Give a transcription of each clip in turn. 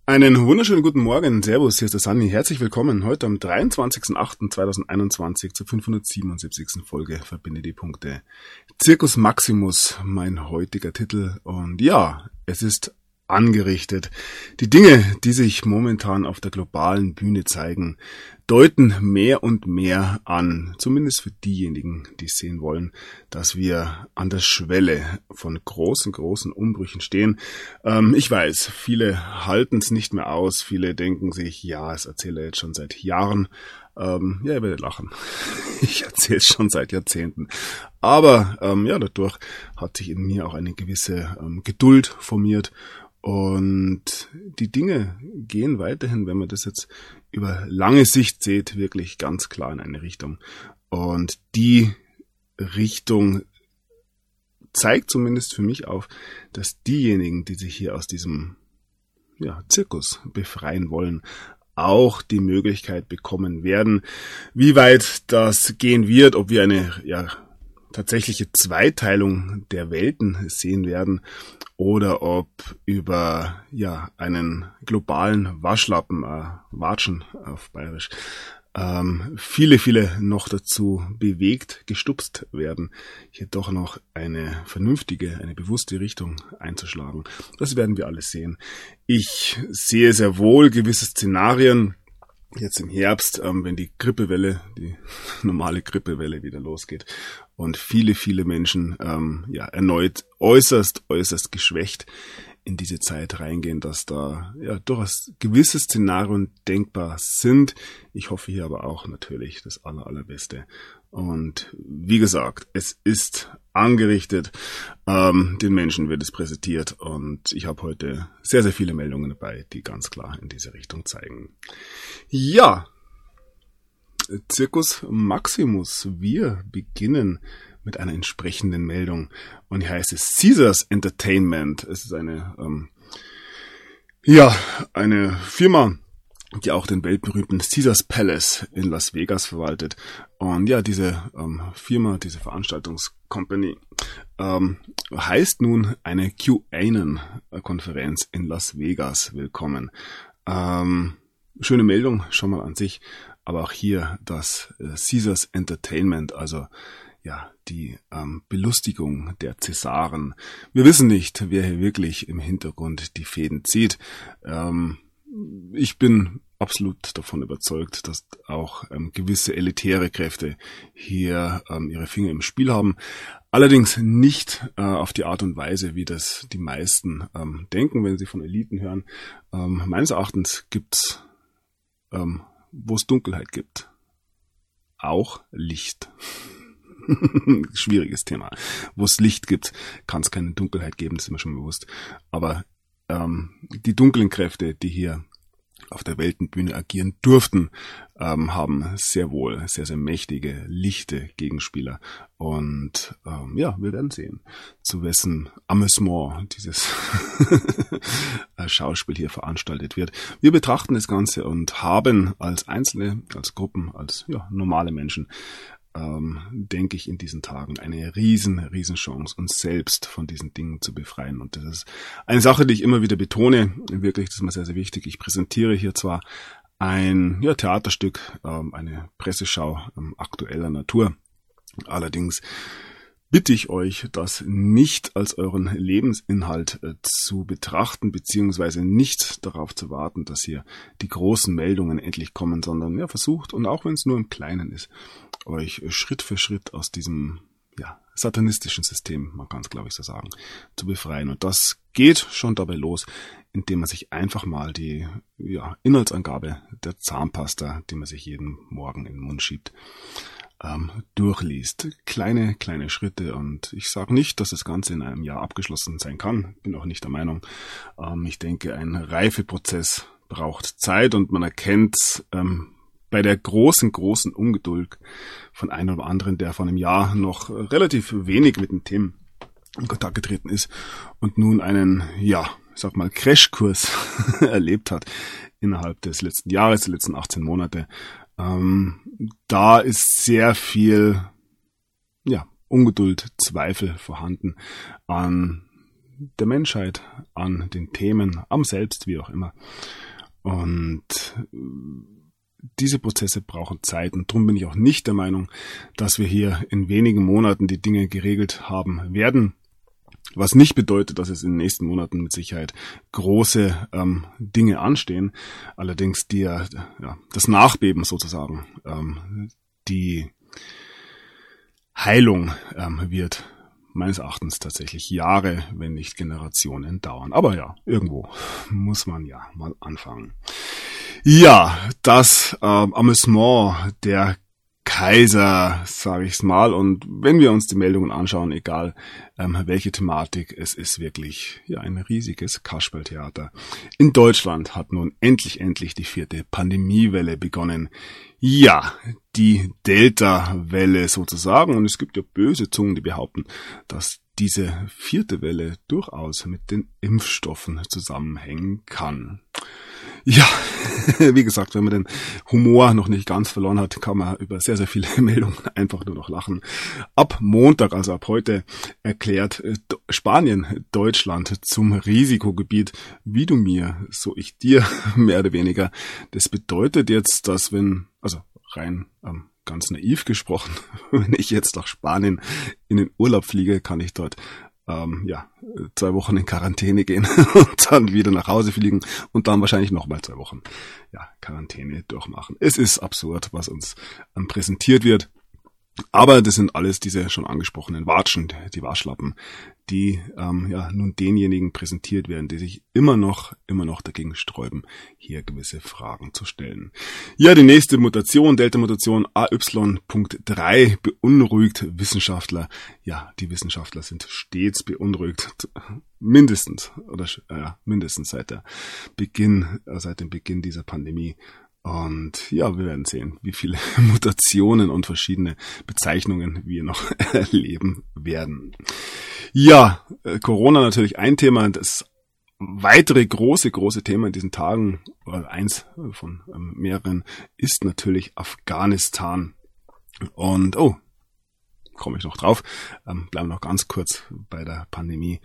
Einen wunderschönen guten Morgen, Servus, hier ist der Sanni. Herzlich willkommen heute am 23.08.2021 zur 577. Folge Verbinde die Punkte. Circus Maximus, mein heutiger Titel. Und ja, es ist angerichtet. Die Dinge, die sich momentan auf der globalen Bühne zeigen, deuten mehr und mehr an, zumindest für diejenigen, die sehen wollen, dass wir an der Schwelle von großen Umbrüchen stehen. Ich weiß, viele halten es nicht mehr aus, viele denken sich, ja, es erzähle er jetzt schon seit Jahren. Ja, ihr werdet lachen. Ich erzähle es schon seit Jahrzehnten. Aber dadurch hat sich in mir auch eine gewisse Geduld formiert. Und die Dinge gehen weiterhin, wenn man das jetzt über lange Sicht sieht, wirklich ganz klar in eine Richtung. Und die Richtung zeigt zumindest für mich auf, dass diejenigen, die sich hier aus diesem Zirkus befreien wollen, auch die Möglichkeit bekommen werden. Wie weit das gehen wird, ob wir eine tatsächliche Zweiteilung der Welten sehen werden oder ob über einen globalen Waschlappen, Watschen auf Bayerisch, viele noch dazu bewegt, gestupst werden, hier doch noch eine vernünftige, eine bewusste Richtung einzuschlagen. Das werden wir alles sehen. Ich sehe sehr wohl gewisse Szenarien, jetzt im Herbst, wenn die normale Grippewelle wieder losgeht und viele Menschen erneut äußerst geschwächt in diese Zeit reingehen, dass da durchaus gewisse Szenarien denkbar sind. Ich hoffe hier aber auch natürlich das Allerbeste. Und wie gesagt, es ist angerichtet, den Menschen wird es präsentiert und ich habe heute sehr viele Meldungen dabei, die ganz klar in diese Richtung zeigen. Ja, Circus Maximus, wir beginnen mit einer entsprechenden Meldung und hier heißt es Caesars Entertainment. Es ist eine Firma, die auch den weltberühmten Caesars Palace in Las Vegas verwaltet. Und ja, diese Firma, diese Veranstaltungscompany heißt nun eine QAnon-Konferenz in Las Vegas willkommen. Schöne Meldung schon mal an sich, aber auch hier das Caesars Entertainment, also die Belustigung der Cäsaren. Wir wissen nicht, wer hier wirklich im Hintergrund die Fäden zieht. Ich bin absolut davon überzeugt, dass auch gewisse elitäre Kräfte hier ihre Finger im Spiel haben. Allerdings nicht auf die Art und Weise, wie das die meisten denken, wenn sie von Eliten hören. Meines Erachtens gibt's, wo es Dunkelheit gibt, auch Licht. Schwieriges Thema. Wo es Licht gibt, kann es keine Dunkelheit geben, das ist mir schon bewusst. Aber die dunklen Kräfte, die hier auf der Weltenbühne agieren durften, haben sehr wohl sehr mächtige, lichte Gegenspieler. Und wir werden sehen, zu wessen Amüsement dieses Schauspiel hier veranstaltet wird. Wir betrachten das Ganze und haben als Einzelne, als Gruppen, als normale Menschen, denke ich in diesen Tagen eine riesen Chance, uns selbst von diesen Dingen zu befreien. Und das ist eine Sache, die ich immer wieder betone. Wirklich, das ist mir sehr wichtig. Ich präsentiere hier zwar ein Theaterstück, eine Presseschau aktueller Natur. Allerdings bitte ich euch, das nicht als euren Lebensinhalt zu betrachten, beziehungsweise nicht darauf zu warten, dass hier die großen Meldungen endlich kommen, sondern versucht, und auch wenn es nur im Kleinen ist, euch Schritt für Schritt aus diesem satanistischen System, man kann es glaube ich so sagen, zu befreien. Und das geht schon dabei los, indem man sich einfach mal die Inhaltsangabe der Zahnpasta, die man sich jeden Morgen in den Mund schiebt, durchliest. Kleine Schritte, und ich sage nicht, dass das Ganze in einem Jahr abgeschlossen sein kann. Bin auch nicht der Meinung. Ich denke, ein Reifeprozess braucht Zeit und man erkennt bei der großen Ungeduld von einem oder anderen, der vor einem Jahr noch relativ wenig mit den Themen in Kontakt getreten ist und nun einen, Crashkurs erlebt hat innerhalb des letzten Jahres, der letzten 18 Monate. Da ist sehr viel Ungeduld, Zweifel vorhanden an der Menschheit, an den Themen, am Selbst, wie auch immer. Und diese Prozesse brauchen Zeit und darum bin ich auch nicht der Meinung, dass wir hier in wenigen Monaten die Dinge geregelt haben werden. Was nicht bedeutet, dass es in den nächsten Monaten mit Sicherheit große Dinge anstehen. Allerdings das Nachbeben sozusagen, die Heilung wird meines Erachtens tatsächlich Jahre, wenn nicht Generationen dauern. Aber ja, irgendwo muss man ja mal anfangen. Ja, das Amüsement der Kaiser, sage ich's mal. Und wenn wir uns die Meldungen anschauen, egal welche Thematik, es ist wirklich ein riesiges Kasperltheater. In Deutschland hat nun endlich die 4. Pandemiewelle begonnen. Ja, die Delta-Welle sozusagen. Und es gibt ja böse Zungen, die behaupten, dass diese 4. Welle durchaus mit den Impfstoffen zusammenhängen kann. Ja, wie gesagt, wenn man den Humor noch nicht ganz verloren hat, kann man über sehr, sehr viele Meldungen einfach nur noch lachen. Ab Montag, also ab heute, erklärt Spanien Deutschland zum Risikogebiet. Wie du mir, so ich dir, mehr oder weniger. Das bedeutet jetzt, dass rein ganz naiv gesprochen, wenn ich jetzt nach Spanien in den Urlaub fliege, kann ich dort 2 Wochen in Quarantäne gehen und dann wieder nach Hause fliegen und dann wahrscheinlich nochmal 2 Wochen Quarantäne durchmachen. Es ist absurd, was uns präsentiert wird. Aber das sind alles diese schon angesprochenen Watschen, die Waschlappen, die nun denjenigen präsentiert werden, die sich immer noch dagegen sträuben, hier gewisse Fragen zu stellen. Ja, die nächste Mutation, Delta-Mutation AY.3, beunruhigt Wissenschaftler. Ja, die Wissenschaftler sind stets beunruhigt, mindestens seit dem Beginn dieser Pandemie. Und ja, wir werden sehen, wie viele Mutationen und verschiedene Bezeichnungen wir noch erleben werden. Ja, Corona natürlich ein Thema. Das weitere große Thema in diesen Tagen, oder eins von mehreren, ist natürlich Afghanistan. Und, komme ich noch drauf, bleiben noch ganz kurz bei der Pandemie.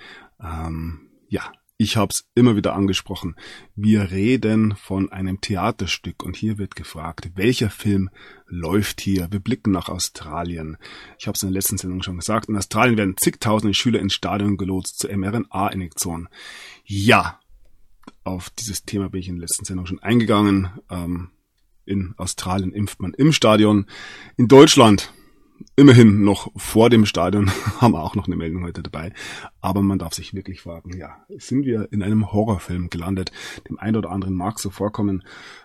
Ich habe es immer wieder angesprochen. Wir reden von einem Theaterstück und hier wird gefragt, welcher Film läuft hier? Wir blicken nach Australien. Ich habe es in der letzten Sendung schon gesagt. In Australien werden zigtausende Schüler ins Stadion gelotst zur mRNA-Injektion. Ja, auf dieses Thema bin ich in der letzten Sendung schon eingegangen. In Australien impft man im Stadion. In Deutschland immerhin noch vor dem Stadion, haben wir auch noch eine Meldung heute dabei. Aber man darf sich wirklich fragen, sind wir in einem Horrorfilm gelandet? Dem einen oder anderen mag so vorkommen.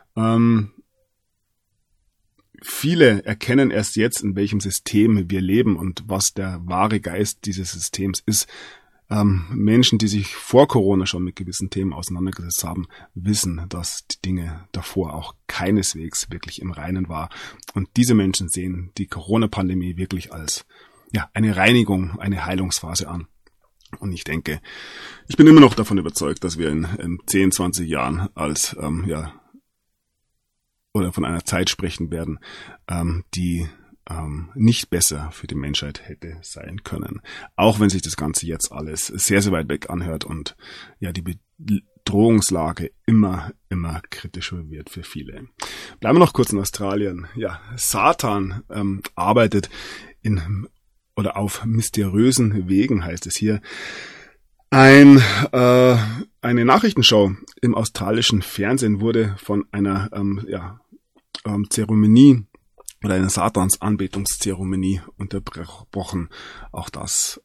Viele erkennen erst jetzt, in welchem System wir leben und was der wahre Geist dieses Systems ist. Menschen, die sich vor Corona schon mit gewissen Themen auseinandergesetzt haben, wissen, dass die Dinge davor auch keineswegs wirklich im Reinen war. Und diese Menschen sehen die Corona-Pandemie wirklich als eine Reinigung, eine Heilungsphase an. Und ich bin immer noch davon überzeugt, dass wir in 10, 20 Jahren als oder von einer Zeit sprechen werden, die nicht besser für die Menschheit hätte sein können. Auch wenn sich das Ganze jetzt alles sehr, sehr weit weg anhört und die Bedrohungslage immer kritischer wird für viele. Bleiben wir noch kurz in Australien. Ja, Satan arbeitet auf mysteriösen Wegen, heißt es hier. Eine Nachrichtenshow im australischen Fernsehen wurde von einer Zeremonie oder eine Satans-Anbetungszeremonie unterbrochen. Auch das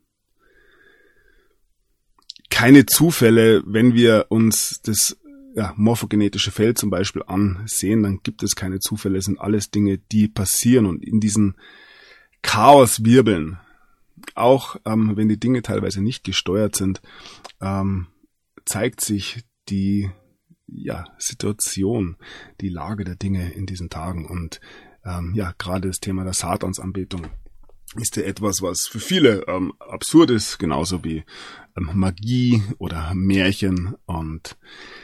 keine Zufälle. Wenn wir uns das morphogenetische Feld zum Beispiel ansehen, dann gibt es keine Zufälle. Es sind alles Dinge, die passieren und in diesen Chaos wirbeln. Auch wenn die Dinge teilweise nicht gesteuert sind, zeigt sich die Situation, die Lage der Dinge in diesen Tagen. Und gerade das Thema der Satansanbetung ist ja etwas, was für viele absurd ist, genauso wie Magie oder Märchen. Und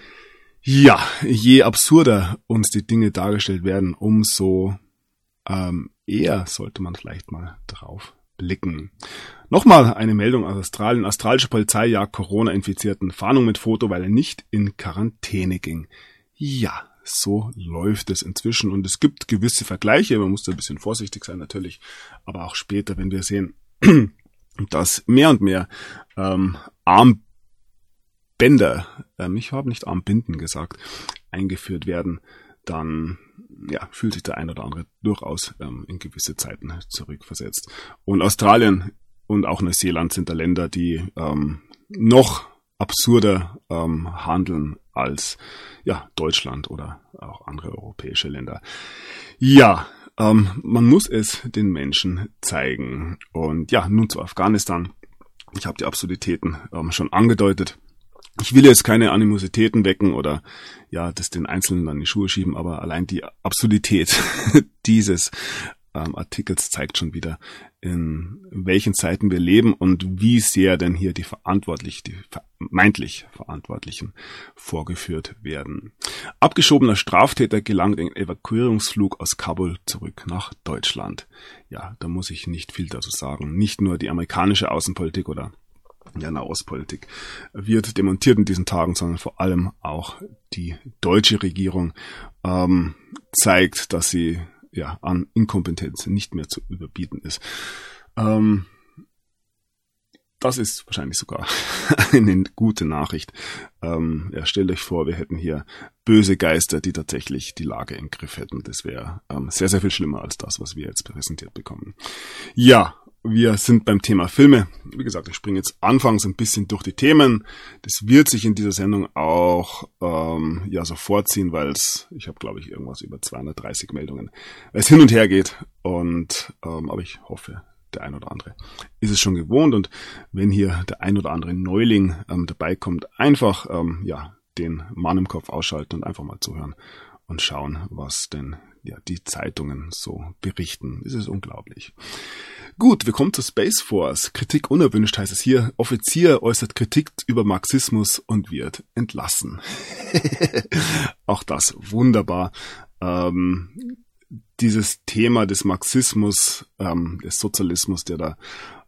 je absurder uns die Dinge dargestellt werden, umso eher sollte man vielleicht mal drauf blicken. Nochmal eine Meldung aus Australien. Australische Polizei jagt Corona-Infizierten. Fahndung mit Foto, weil er nicht in Quarantäne ging. Ja, so läuft es inzwischen. Und es gibt gewisse Vergleiche. Man muss da ein bisschen vorsichtig sein natürlich. Aber auch später, wenn wir sehen, dass mehr und mehr Armbänder, ich habe nicht Armbinden gesagt, eingeführt werden, dann fühlt sich der ein oder andere durchaus in gewisse Zeiten zurückversetzt. Und Australien und auch Neuseeland sind da Länder, die noch absurder handeln als Deutschland oder auch andere europäische Länder. Ja, man muss es den Menschen zeigen. Und ja, nun zu Afghanistan. Ich habe die Absurditäten schon angedeutet. Ich will jetzt keine Animositäten wecken oder das den Einzelnen an die Schuhe schieben, aber allein die Absurdität dieses Artikels zeigt schon wieder, in welchen Zeiten wir leben und wie sehr denn hier die vermeintlich Verantwortlichen vorgeführt werden. Abgeschobener Straftäter gelangt in Evakuierungsflug aus Kabul zurück nach Deutschland. Ja, da muss ich nicht viel dazu sagen. Nicht nur die amerikanische Außenpolitik oder Nahostpolitik wird demontiert in diesen Tagen, sondern vor allem auch die deutsche Regierung zeigt, dass sie an Inkompetenz nicht mehr zu überbieten ist. Das ist wahrscheinlich sogar eine gute Nachricht. Stellt euch vor, wir hätten hier böse Geister, die tatsächlich die Lage im Griff hätten. Das wäre sehr, sehr viel schlimmer als das, was wir jetzt präsentiert bekommen. Ja, wir sind beim Thema Filme. Wie gesagt, ich springe jetzt anfangs ein bisschen durch die Themen. Das wird sich in dieser Sendung auch so vorziehen, weil ich habe, glaube ich, irgendwas über 230 Meldungen, weil es hin und her geht. Und aber ich hoffe, der ein oder andere ist es schon gewohnt. Und wenn hier der ein oder andere Neuling dabei kommt, einfach den Mann im Kopf ausschalten und einfach mal zuhören und schauen, was denn die Zeitungen so berichten. Es ist unglaublich. Gut, wir kommen zu Space Force. Kritik unerwünscht heißt es hier. Offizier äußert Kritik über Marxismus und wird entlassen. Auch das wunderbar. Dieses Thema des Marxismus, des Sozialismus, der da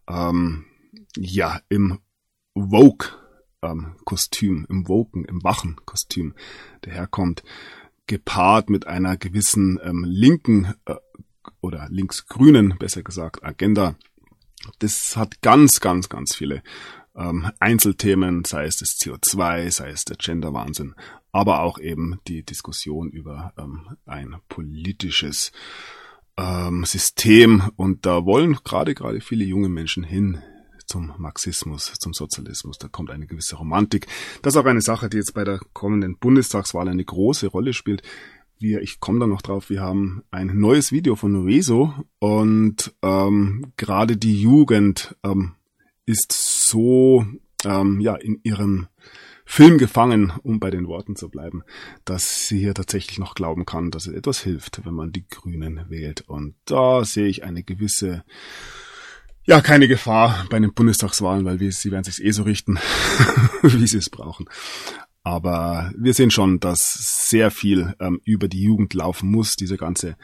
im Woke-Kostüm, im wachen Kostüm daherkommt, gepaart mit einer gewissen linken oder linksgrünen, besser gesagt, Agenda. Das hat ganz, ganz, ganz viele Einzelthemen, sei es das CO2, sei es der Gender-Wahnsinn, aber auch eben die Diskussion über ein politisches System. Und da wollen gerade viele junge Menschen hin zum Marxismus, zum Sozialismus. Da kommt eine gewisse Romantik. Das ist auch eine Sache, die jetzt bei der kommenden Bundestagswahl eine große Rolle spielt. Ich komme da noch drauf, wir haben ein neues Video von Rezo und gerade die Jugend ist so in ihrem Film gefangen, um bei den Worten zu bleiben, dass sie hier tatsächlich noch glauben kann, dass es etwas hilft, wenn man die Grünen wählt. Und da sehe ich eine gewisse, keine Gefahr bei den Bundestagswahlen, weil sie werden sich so richten, wie sie es brauchen. Aber wir sehen schon, dass sehr viel über die Jugend laufen muss, diese ganze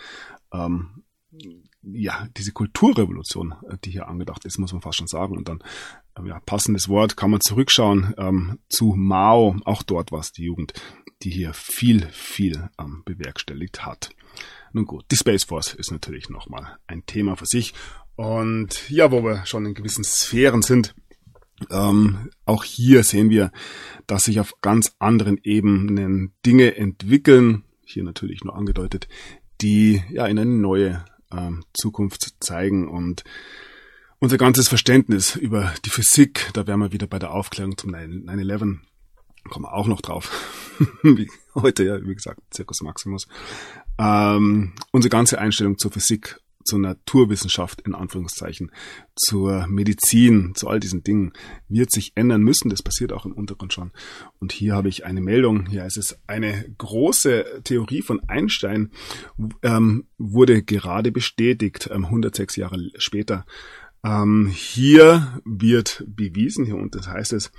diese Kulturrevolution, die hier angedacht ist, muss man fast schon sagen. Und dann, passendes Wort, kann man zurückschauen zu Mao, auch dort war es die Jugend, die hier viel bewerkstelligt hat. Nun gut, die Space Force ist natürlich nochmal ein Thema für sich. Und wo wir schon in gewissen Sphären sind, auch hier sehen wir, dass sich auf ganz anderen Ebenen Dinge entwickeln, hier natürlich nur angedeutet, die in eine neue Zukunft zeigen und unser ganzes Verständnis über die Physik, da wären wir wieder bei der Aufklärung zum 9/11, kommen wir auch noch drauf, heute wie gesagt, Circus Maximus, unsere ganze Einstellung zur Physik, zur Naturwissenschaft in Anführungszeichen, zur Medizin, zu all diesen Dingen wird sich ändern müssen. Das passiert auch im Untergrund schon. Und hier habe ich eine Meldung. Hier ist es eine große Theorie von Einstein, wurde gerade bestätigt, 106 Jahre später. Hier wird bewiesen, hier unten heißt es,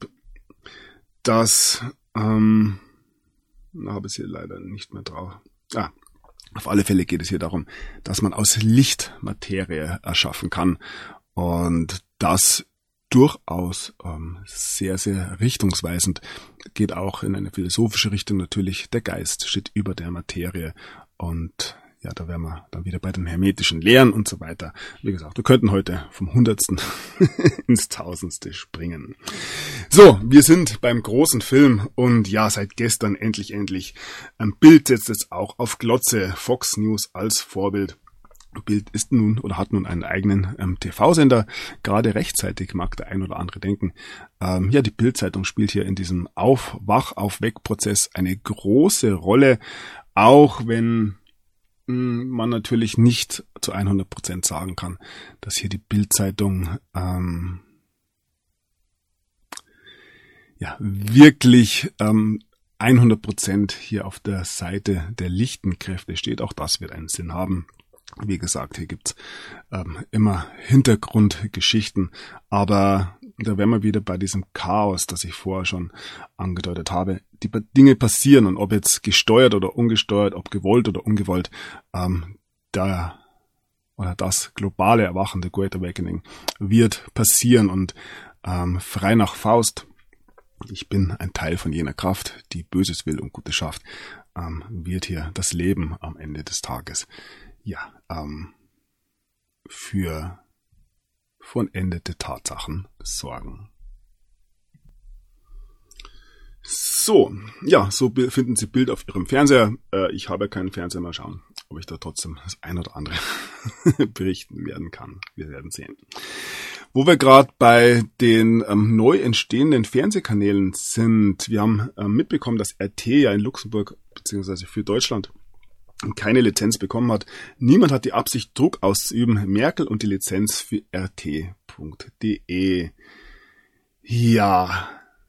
dass habe es hier leider nicht mehr drauf. Auf alle Fälle geht es hier darum, dass man aus Licht Materie erschaffen kann und das durchaus sehr, sehr richtungsweisend. Geht auch in eine philosophische Richtung natürlich. Der Geist steht über der Materie und ja, da wären wir dann wieder bei den hermetischen Lehren und so weiter. Wie gesagt, wir könnten heute vom Hundertsten ins Tausendste springen. So, wir sind beim großen Film und ja, seit gestern endlich. Bild setzt es auch auf Glotze. Fox News als Vorbild. Bild ist nun oder hat nun einen eigenen TV-Sender. Gerade rechtzeitig mag der ein oder andere denken. Die Bild-Zeitung spielt hier in diesem Wach-auf-Weg-Prozess eine große Rolle, auch wenn man natürlich nicht zu 100% sagen kann, dass hier die Bild-Zeitung wirklich 100% hier auf der Seite der lichten Kräfte steht. Auch das wird einen Sinn haben. Wie gesagt, hier gibt's immer Hintergrundgeschichten, aber da wären wir wieder bei diesem Chaos, das ich vorher schon angedeutet habe. Die Dinge passieren und ob jetzt gesteuert oder ungesteuert, ob gewollt oder ungewollt, das globale Erwachen, der Great Awakening, wird passieren und frei nach Faust, ich bin ein Teil von jener Kraft, die Böses will und Gutes schafft, wird hier das Leben am Ende des Tages für vollendete Tatsachen sorgen. So finden Sie Bild auf Ihrem Fernseher. Ich habe keinen Fernseher, mal schauen, ob ich da trotzdem das ein oder andere berichten werden kann. Wir werden sehen. Wo wir gerade bei den neu entstehenden Fernsehkanälen sind, wir haben mitbekommen, dass RT ja in Luxemburg bzw. für Deutschland keine Lizenz bekommen hat. Niemand hat die Absicht, Druck auszuüben. Merkel und die Lizenz für rt.de. Ja.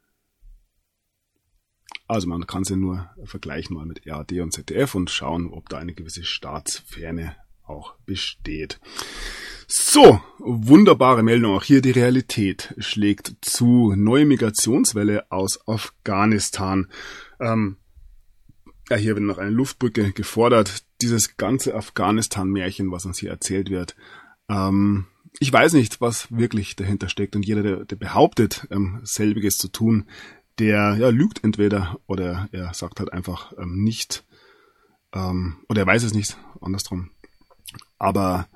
Also man kann sie nur vergleichen mal mit ARD und ZDF und schauen, ob da eine gewisse Staatsferne auch besteht. So, wunderbare Meldung. Auch hier die Realität schlägt zu. Neue Migrationswelle aus Afghanistan. Hier wird noch eine Luftbrücke gefordert. Dieses ganze Afghanistan-Märchen, was uns hier erzählt wird. Ich weiß nicht, was wirklich dahinter steckt. Und jeder, der behauptet, selbiges zu tun, der lügt entweder oder er sagt halt einfach nicht. Oder er weiß es nicht, andersrum. Aber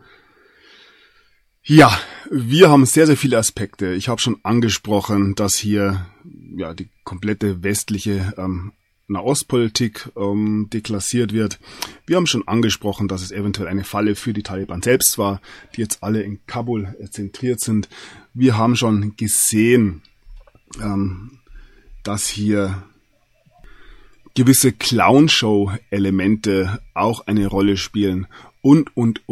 ja, wir haben sehr, sehr viele Aspekte. Ich habe schon angesprochen, dass hier die komplette westliche Nahostpolitik deklassiert wird. Wir haben schon angesprochen, dass es eventuell eine Falle für die Taliban selbst war, die jetzt alle in Kabul zentriert sind. Wir haben schon gesehen, dass hier gewisse Clownshow-Elemente auch eine Rolle spielen und.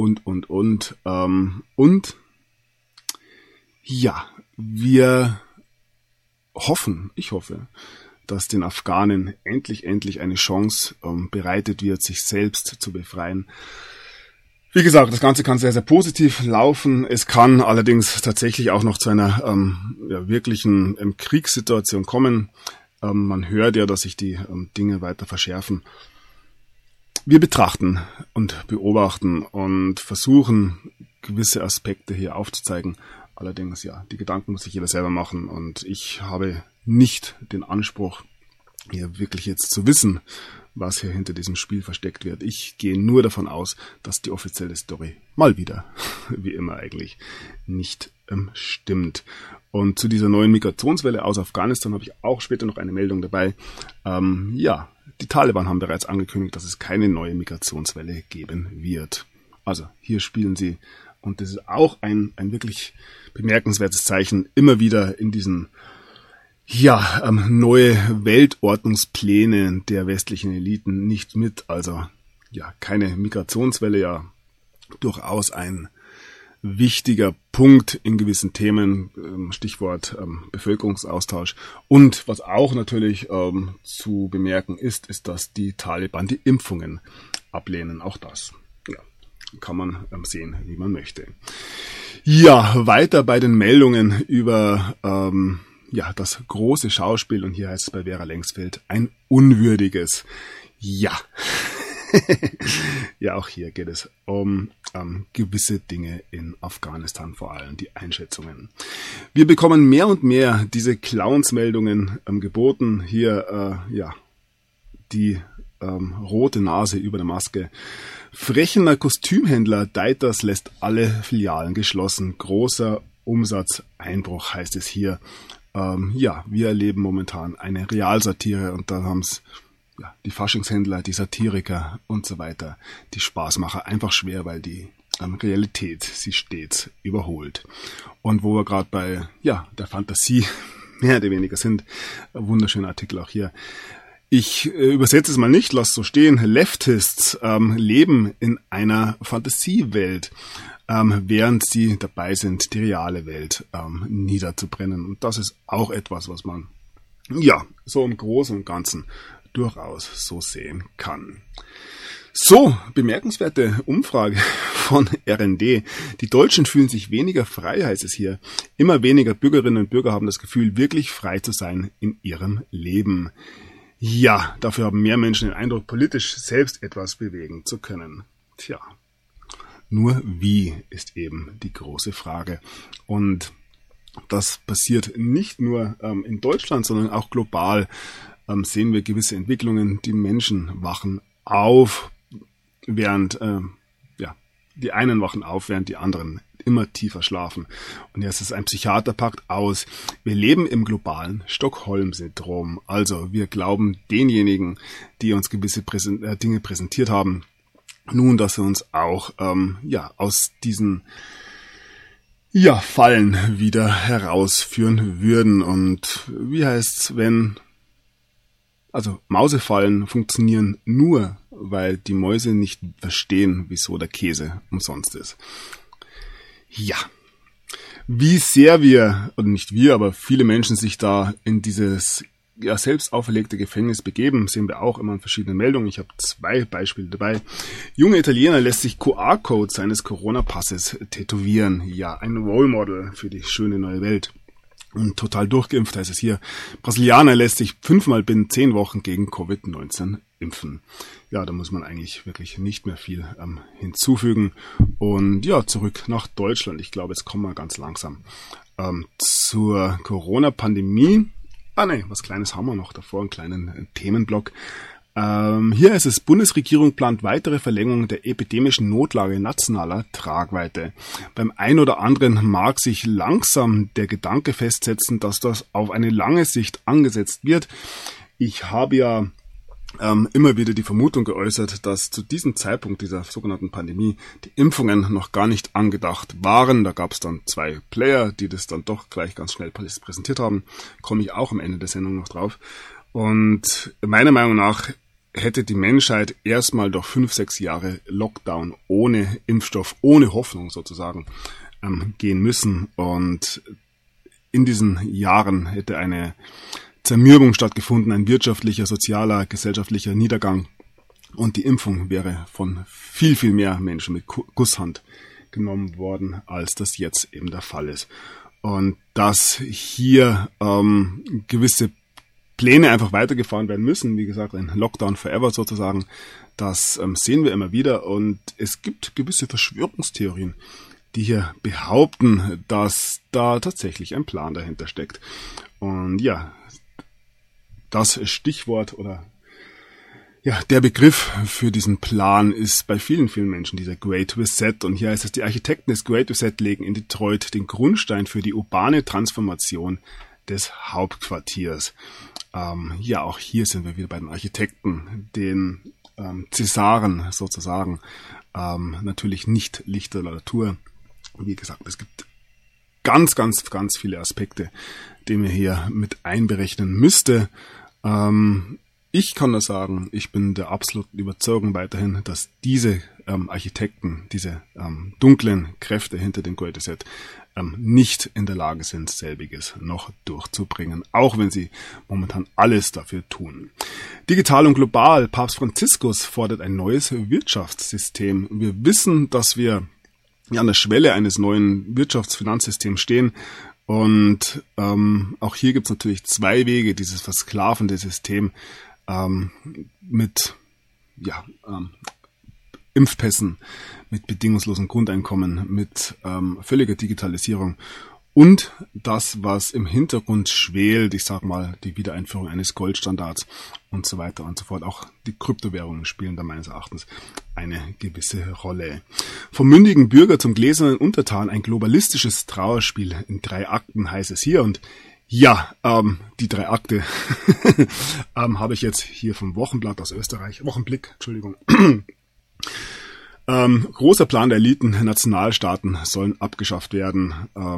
Wir hoffen, ich hoffe, dass den Afghanen endlich eine Chance bereitet wird, sich selbst zu befreien. Wie gesagt, das Ganze kann sehr, sehr positiv laufen. Es kann allerdings tatsächlich auch noch zu einer wirklichen Kriegssituation kommen. Man hört ja, dass sich die Dinge weiter verschärfen. Wir betrachten und beobachten und versuchen, gewisse Aspekte hier aufzuzeigen. Allerdings, die Gedanken muss sich jeder selber machen und ich habe nicht den Anspruch, hier wirklich jetzt zu wissen, was hier hinter diesem Spiel versteckt wird. Ich gehe nur davon aus, dass die offizielle Story mal wieder, wie immer eigentlich, nicht stimmt. Und zu dieser neuen Migrationswelle aus Afghanistan habe ich auch später noch eine Meldung dabei. Die Taliban haben bereits angekündigt, dass es keine neue Migrationswelle geben wird. Also hier spielen sie, und das ist auch ein wirklich bemerkenswertes Zeichen, immer wieder in diesen neue Weltordnungspläne der westlichen Eliten nicht mit. Also keine Migrationswelle, durchaus ein wichtiger Punkt in gewissen Themen, Stichwort Bevölkerungsaustausch. Und was auch natürlich zu bemerken ist, dass die Taliban die Impfungen ablehnen. Auch das kann man sehen, wie man möchte. Weiter bei den Meldungen über das große Schauspiel, und hier heißt es bei Vera Lengsfeld, ein unwürdiges. Ja, auch hier geht es um gewisse Dinge in Afghanistan, vor allem die Einschätzungen. Wir bekommen mehr und mehr diese Clownsmeldungen geboten. Hier, die rote Nase über der Maske. Frechener Kostümhändler Deiters lässt alle Filialen geschlossen. Großer Umsatzeinbruch heißt es hier. Wir erleben momentan eine Realsatire und da haben es die Faschingshändler, die Satiriker und so weiter, die Spaßmacher einfach schwer, weil die Realität sie stets überholt. Und wo wir gerade bei der Fantasie mehr oder weniger sind, wunderschöner Artikel auch hier. Ich übersetze es mal nicht, lass so stehen. Leftists leben in einer Fantasiewelt, während sie dabei sind, die reale Welt niederzubrennen. Und das ist auch etwas, was man so im Großen und Ganzen durchaus so sehen kann. So, bemerkenswerte Umfrage von RND. Die Deutschen fühlen sich weniger frei, heißt es hier. Immer weniger Bürgerinnen und Bürger haben das Gefühl, wirklich frei zu sein in ihrem Leben. Ja, dafür haben mehr Menschen den Eindruck, politisch selbst etwas bewegen zu können. Tja, nur wie ist eben die große Frage. Und das passiert nicht nur in Deutschland, sondern auch global. Sehen wir gewisse Entwicklungen. Die Menschen wachen auf, während die einen wachen auf, während die anderen immer tiefer schlafen. Und jetzt ist ein Psychiater packt aus. Wir leben im globalen Stockholm-Syndrom. Also wir glauben denjenigen, die uns gewisse Dinge präsentiert haben, nun, dass sie uns auch aus diesen Fallen wieder herausführen würden. Und wie heißt's, Mausefallen funktionieren nur, weil die Mäuse nicht verstehen, wieso der Käse umsonst ist. Ja, wie sehr wir, oder nicht wir, aber viele Menschen sich da in dieses selbst auferlegte Gefängnis begeben, sehen wir auch immer in verschiedenen Meldungen. Ich habe 2 Beispiele dabei. Junger Italiener lässt sich QR-Code seines Corona-Passes tätowieren. Ja, ein Role Model für die schöne neue Welt. Und total durchgeimpft heißt es hier. Brasilianer lässt sich 5-mal binnen 10 Wochen gegen Covid-19 impfen. Ja, da muss man eigentlich wirklich nicht mehr viel hinzufügen. Und zurück nach Deutschland. Ich glaube, jetzt kommen wir ganz langsam zur Corona-Pandemie. Was Kleines haben wir noch davor, einen kleinen Themenblock. Hier ist es, Bundesregierung plant weitere Verlängerung der epidemischen Notlage nationaler Tragweite. Beim einen oder anderen mag sich langsam der Gedanke festsetzen, dass das auf eine lange Sicht angesetzt wird. Ich habe immer wieder die Vermutung geäußert, dass zu diesem Zeitpunkt dieser sogenannten Pandemie die Impfungen noch gar nicht angedacht waren. Da gab es dann 2 Player, die das dann doch gleich ganz schnell präsentiert haben. Komme ich auch am Ende der Sendung noch drauf. Und meiner Meinung nach hätte die Menschheit erstmal durch 5-6 Jahre Lockdown ohne Impfstoff, ohne Hoffnung sozusagen gehen müssen. Und in diesen Jahren hätte eine Zermürbung stattgefunden, ein wirtschaftlicher, sozialer, gesellschaftlicher Niedergang. Und die Impfung wäre von viel, viel mehr Menschen mit Kusshand genommen worden, als das jetzt eben der Fall ist. Und dass hier gewisse Pläne einfach weitergefahren werden müssen, wie gesagt, ein Lockdown forever sozusagen, das sehen wir immer wieder. Und es gibt gewisse Verschwörungstheorien, die hier behaupten, dass da tatsächlich ein Plan dahinter steckt. Und das Stichwort oder der Begriff für diesen Plan ist bei vielen, vielen Menschen dieser Great Reset. Und hier heißt es, die Architekten des Great Reset legen in Detroit den Grundstein für die urbane Transformation des Hauptquartiers. Auch hier sind wir wieder bei den Architekten, den Cäsaren sozusagen, natürlich nicht Lichter der Natur. Wie gesagt, es gibt ganz, ganz, ganz viele Aspekte, die man hier mit einberechnen müsste. Ich kann nur sagen, ich bin der absoluten Überzeugung weiterhin, dass diese Architekten, diese dunklen Kräfte hinter dem Great Reset nicht in der Lage sind, selbiges noch durchzubringen, auch wenn sie momentan alles dafür tun. Digital und global, Papst Franziskus fordert ein neues Wirtschaftssystem. Wir wissen, dass wir an der Schwelle eines neuen Wirtschaftsfinanzsystems stehen. Und auch hier gibt es natürlich 2 Wege, dieses versklavende System mit Impfpässen, mit bedingungslosem Grundeinkommen, mit völliger Digitalisierung und das, was im Hintergrund schwelt, ich sag mal, die Wiedereinführung eines Goldstandards und so weiter und so fort. Auch die Kryptowährungen spielen da meines Erachtens eine gewisse Rolle. Vom mündigen Bürger zum gläsernen Untertan, ein globalistisches Trauerspiel in 3 Akten heißt es hier. Und ja, die 3 Akte habe ich jetzt hier vom Wochenblatt aus Österreich, Wochenblick, Entschuldigung. Großer Plan der Eliten, Nationalstaaten sollen abgeschafft werden.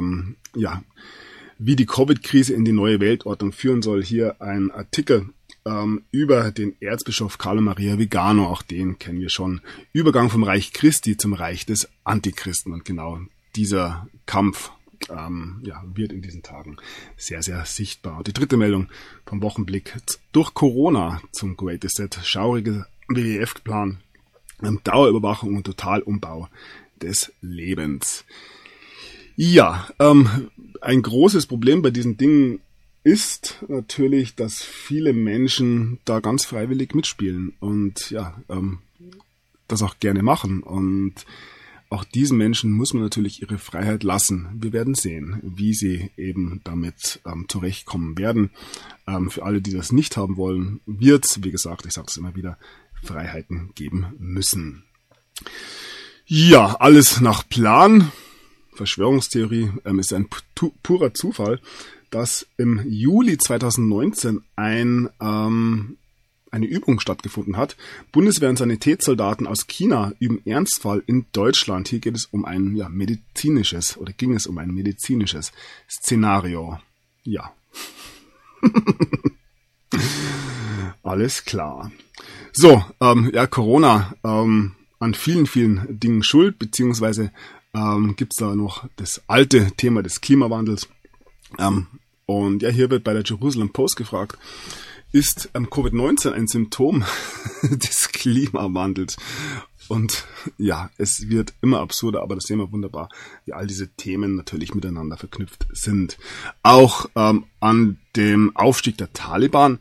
Wie die Covid-Krise in die neue Weltordnung führen soll, hier ein Artikel über den Erzbischof Carlo Maria Vigano, auch den kennen wir schon. Übergang vom Reich Christi zum Reich des Antichristen. Und genau dieser Kampf wird in diesen Tagen sehr, sehr sichtbar. Und die 3. Meldung vom Wochenblick: Durch Corona zum Great Reset, schaurige WEF-Plan, Dauerüberwachung und Totalumbau des Lebens. Ja, ein großes Problem bei diesen Dingen ist natürlich, dass viele Menschen da ganz freiwillig mitspielen und das auch gerne machen. Und auch diesen Menschen muss man natürlich ihre Freiheit lassen. Wir werden sehen, wie sie eben damit zurechtkommen werden. Für alle, die das nicht haben wollen, wird es, wie gesagt, ich sage es immer wieder, Freiheiten geben müssen. Ja, alles nach Plan. Verschwörungstheorie ist ein purer Zufall, dass im Juli 2019 eine Übung stattgefunden hat. Bundeswehr und Sanitätssoldaten aus China üben Ernstfall in Deutschland. Hier geht es um ein ging es um ein medizinisches Szenario. Ja. Alles klar. So, Corona an vielen, vielen Dingen schuld, beziehungsweise gibt's da noch das alte Thema des Klimawandels. Und hier wird bei der Jerusalem Post gefragt, ist Covid-19 ein Symptom des Klimawandels? Und ja, es wird immer absurder, aber das sehen wir wunderbar, wie all diese Themen natürlich miteinander verknüpft sind. Auch an dem Aufstieg der Taliban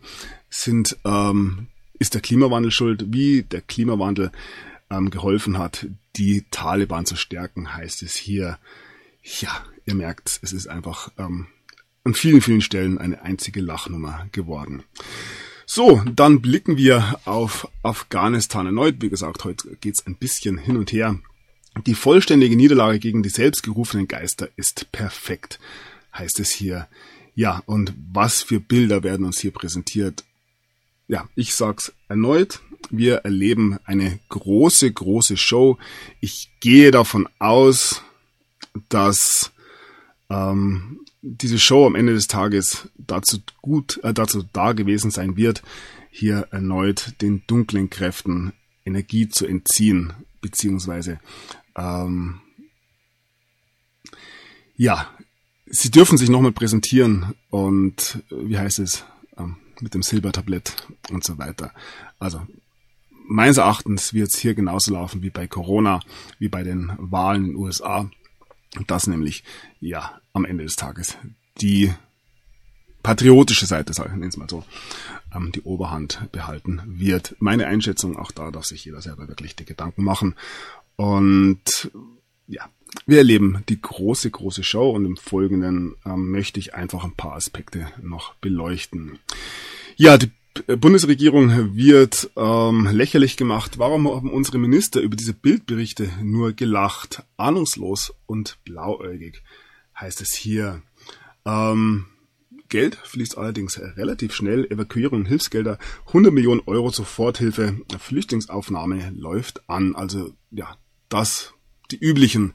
ist der Klimawandel schuld, wie der Klimawandel geholfen hat, die Taliban zu stärken, heißt es hier. Ja, ihr merkt, es ist einfach an vielen, vielen Stellen eine einzige Lachnummer geworden. So, dann blicken wir auf Afghanistan erneut. Wie gesagt, heute geht's ein bisschen hin und her. Die vollständige Niederlage gegen die selbstgerufenen Geister ist perfekt, heißt es hier. Ja, und was für Bilder werden uns hier präsentiert? Ja, ich sag's erneut. Wir erleben eine große, große Show. Ich gehe davon aus, dass diese Show am Ende des Tages dazu da gewesen sein wird, hier erneut den dunklen Kräften Energie zu entziehen, beziehungsweise sie dürfen sich nochmal präsentieren und mit dem Silbertablett und so weiter. Also meines Erachtens wird es hier genauso laufen wie bei Corona, wie bei den Wahlen in den USA. Das nämlich, am Ende des Tages die patriotische Seite, nenne es mal so, die Oberhand behalten wird. Meine Einschätzung, auch da darf sich jeder selber wirklich die Gedanken machen. Und wir erleben die große, große Show und im Folgenden möchte ich einfach ein paar Aspekte noch beleuchten. Ja, die Bundesregierung wird lächerlich gemacht. Warum haben unsere Minister über diese Bildberichte nur gelacht? Ahnungslos und blauäugig, heißt es hier. Geld fließt allerdings relativ schnell. Evakuierung, Hilfsgelder, 100 Millionen Euro Soforthilfe, Flüchtlingsaufnahme läuft an. Also die üblichen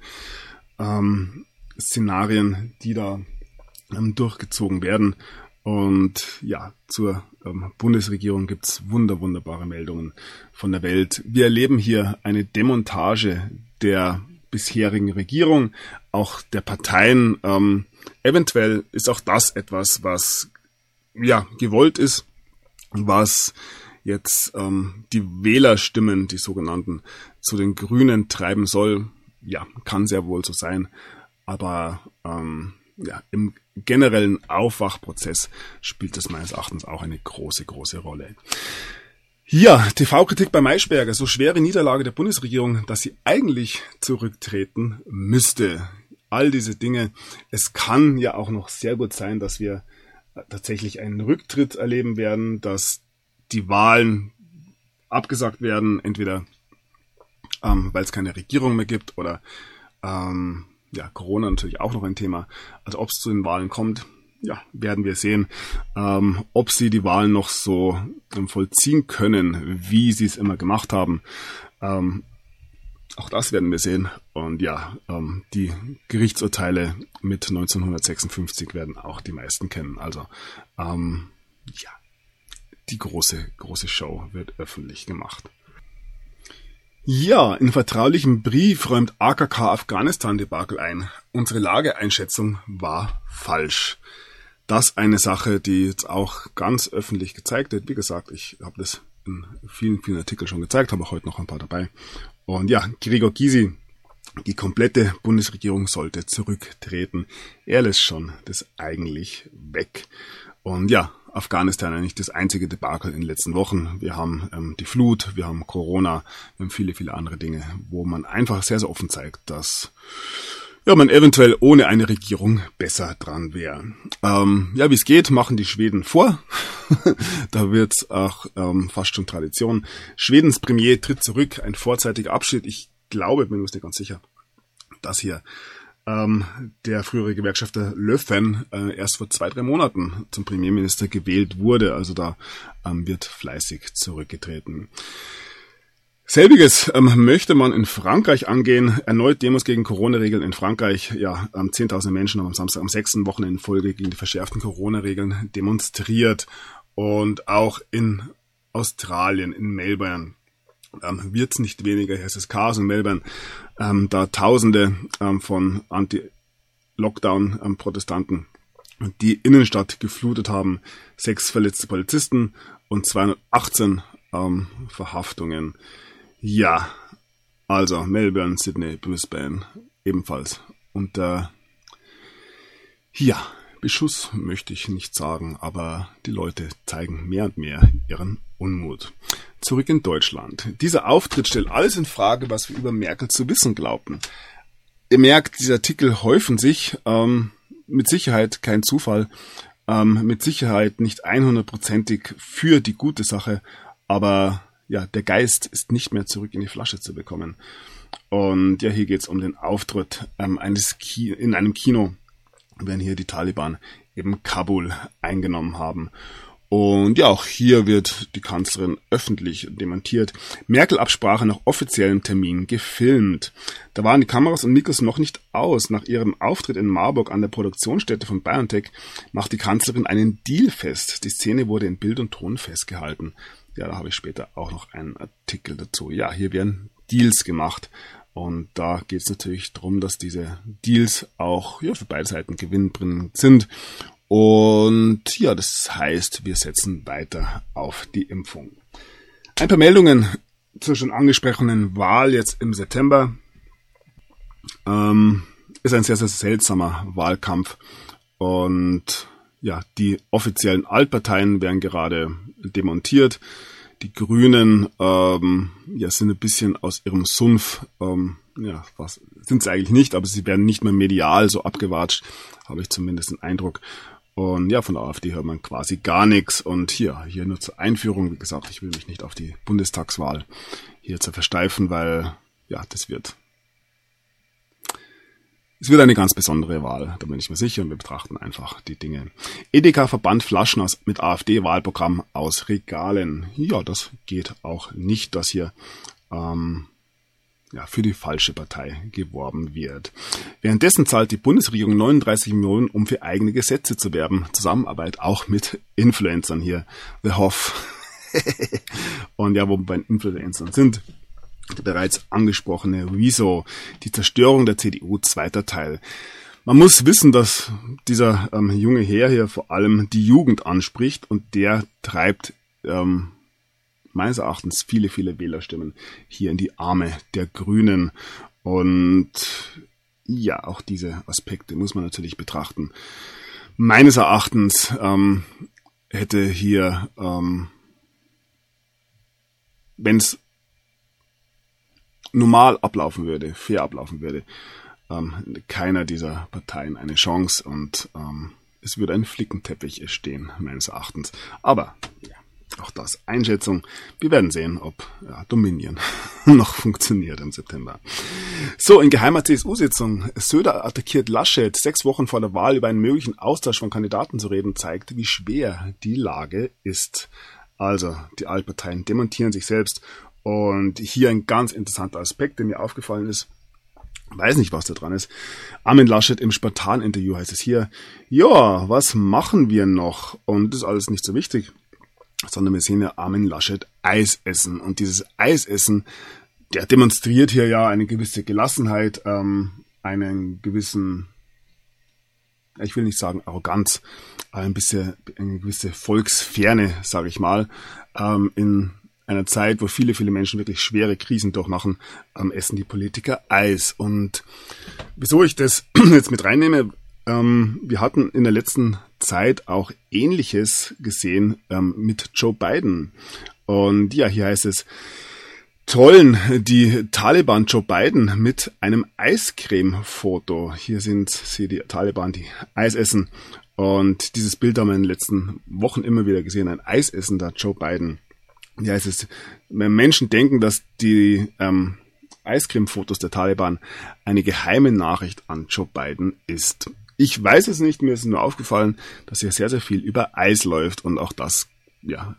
Szenarien, die da durchgezogen werden. Und zur Bundesregierung gibt's wunderbare Meldungen von der Welt. Wir erleben hier eine Demontage der bisherigen Regierung, auch der Parteien. Eventuell ist auch das etwas, was gewollt ist, was jetzt die Wählerstimmen, die sogenannten, zu den Grünen treiben soll. Ja, kann sehr wohl so sein, aber im generellen Aufwachprozess spielt das meines Erachtens auch eine große, große Rolle. Ja, TV-Kritik bei Maischberger. So schwere Niederlage der Bundesregierung, dass sie eigentlich zurücktreten müsste. All diese Dinge. Es kann ja auch noch sehr gut sein, dass wir tatsächlich einen Rücktritt erleben werden, dass die Wahlen abgesagt werden, entweder weil es keine Regierung mehr gibt oder Corona natürlich auch noch ein Thema. Also ob es zu den Wahlen kommt, ja, werden wir sehen. Ob sie die Wahlen noch so vollziehen können, wie sie es immer gemacht haben. Auch das werden wir sehen. Und ja, die Gerichtsurteile mit 1956 werden auch die meisten kennen. Also die große Show wird öffentlich gemacht. Ja, in vertraulichem Brief räumt AKK Afghanistan-Debakel ein. Unsere Lageeinschätzung war falsch. Das eine Sache, die jetzt auch ganz öffentlich gezeigt wird. Wie gesagt, ich habe das in vielen Artikeln schon gezeigt, habe auch heute noch ein paar dabei. Und ja, Gregor Gysi, die komplette Bundesregierung sollte zurücktreten. Er lässt schon das eigentlich weg. Und ja, Afghanistan nicht das einzige Debakel in den letzten Wochen. Wir haben die Flut, wir haben Corona, wir haben viele andere Dinge, wo man einfach sehr, sehr offen zeigt, dass man eventuell ohne eine Regierung besser dran wäre. Wie es geht, machen die Schweden vor. Da wird's auch fast schon Tradition. Schwedens Premier tritt zurück, ein vorzeitiger Abschied. Ich glaube, bin mir nicht ganz sicher, dass hier der frühere Gewerkschafter Löfven erst vor 2-3 Monaten zum Premierminister gewählt wurde. Also da wird fleißig zurückgetreten. Selbiges möchte man in Frankreich angehen. Erneut Demos gegen Corona-Regeln in Frankreich. Ja, 10.000 Menschen haben am Samstag, am 6. Wochenende in Folge gegen die verschärften Corona-Regeln demonstriert. Und auch in Australien, in Melbourne, wird's nicht weniger. Hier ist es Chaos in Melbourne. Da Tausende von Anti-Lockdown-Protestanten die Innenstadt geflutet haben. 6 verletzte Polizisten und 218 Verhaftungen. Ja, also Melbourne, Sydney, Brisbane ebenfalls. Und Beschuss möchte ich nicht sagen, aber die Leute zeigen mehr und mehr ihren Unmut. Zurück in Deutschland. Dieser Auftritt stellt alles in Frage, was wir über Merkel zu wissen glaubten. Ihr merkt, diese Artikel häufen sich, mit Sicherheit kein Zufall, mit Sicherheit nicht 100%ig für die gute Sache, aber ja, der Geist ist nicht mehr zurück in die Flasche zu bekommen. Und ja, hier geht's um den Auftritt in einem Kino, wenn hier die Taliban eben Kabul eingenommen haben. Und ja, auch hier wird die Kanzlerin öffentlich dementiert. Merkel-Absprache nach offiziellem Termin gefilmt. Da waren die Kameras und Mikros noch nicht aus. Nach ihrem Auftritt in Marburg an der Produktionsstätte von BioNTech macht die Kanzlerin einen Deal fest. Die Szene wurde in Bild und Ton festgehalten. Ja, da habe ich später auch noch einen Artikel dazu. Ja, hier werden Deals gemacht. Und da geht es natürlich darum, dass diese Deals auch für beide Seiten gewinnbringend sind. Und ja, das heißt, wir setzen weiter auf die Impfung. Ein paar Meldungen zur schon angesprochenen Wahl jetzt im September. Ist ein sehr, sehr seltsamer Wahlkampf. Und ja, die offiziellen Altparteien werden gerade demontiert. Die Grünen sind ein bisschen aus ihrem Sumpf, was sind sie eigentlich nicht, aber sie werden nicht mehr medial so abgewatscht, habe ich zumindest den Eindruck. Und ja, von der AfD hört man quasi gar nichts. Und hier nur zur Einführung, wie gesagt, ich will mich nicht auf die Bundestagswahl hier zu versteifen, weil es wird eine ganz besondere Wahl, da bin ich mir sicher, und wir betrachten einfach die Dinge. Edeka verbannt Flaschen mit AfD-Wahlprogramm aus Regalen. Ja, das geht auch nicht, dass hier für die falsche Partei geworben wird. Währenddessen zahlt die Bundesregierung 39 Millionen, um für eigene Gesetze zu werben. Zusammenarbeit auch mit Influencern hier. The Hoff. Und ja, wo wir bei Influencern sind, die bereits angesprochene Rezo, die Zerstörung der CDU, 2. Teil. Man muss wissen, dass dieser junge Herr hier vor allem die Jugend anspricht und der treibt meines Erachtens viele Wählerstimmen hier in die Arme der Grünen. Und ja, auch diese Aspekte muss man natürlich betrachten. Meines Erachtens hätte hier wenn es normal ablaufen würde, fair ablaufen würde, keiner dieser Parteien eine Chance und es würde ein Flickenteppich entstehen, meines Erachtens. Aber ja, auch das Einschätzung. Wir werden sehen, ob Dominion noch funktioniert im September. So, in geheimer CSU-Sitzung. Söder attackiert Laschet. 6 Wochen vor der Wahl über einen möglichen Austausch von Kandidaten zu reden, zeigt, wie schwer die Lage ist. Also, die Altparteien demontieren sich selbst. Und hier ein ganz interessanter Aspekt, der mir aufgefallen ist. Weiß nicht, was da dran ist. Armin Laschet im Spartan-Interview heißt es hier, ja, was machen wir noch? Und das ist alles nicht so wichtig, sondern wir sehen ja Armin Laschet Eis essen. Und dieses Eisessen, der demonstriert hier ja eine gewisse Gelassenheit, einen gewissen, ich will nicht sagen Arroganz, aber eine gewisse Volksferne, sage ich mal, in einer Zeit, wo viele Menschen wirklich schwere Krisen durchmachen, essen die Politiker Eis. Und wieso ich das jetzt mit reinnehme, wir hatten in der letzten Zeit auch Ähnliches gesehen mit Joe Biden. Und ja, hier heißt es, trollen die Taliban Joe Biden mit einem Eiscreme-Foto. Hier sind sie, die Taliban, die Eis essen. Und dieses Bild haben wir in den letzten Wochen immer wieder gesehen, ein eisessender Joe Biden. Ja, es ist, wenn Menschen denken, dass die Eiscreme-Fotos der Taliban eine geheime Nachricht an Joe Biden ist. Ich weiß es nicht, mir ist nur aufgefallen, dass hier sehr, sehr viel über Eis läuft und auch das, ja,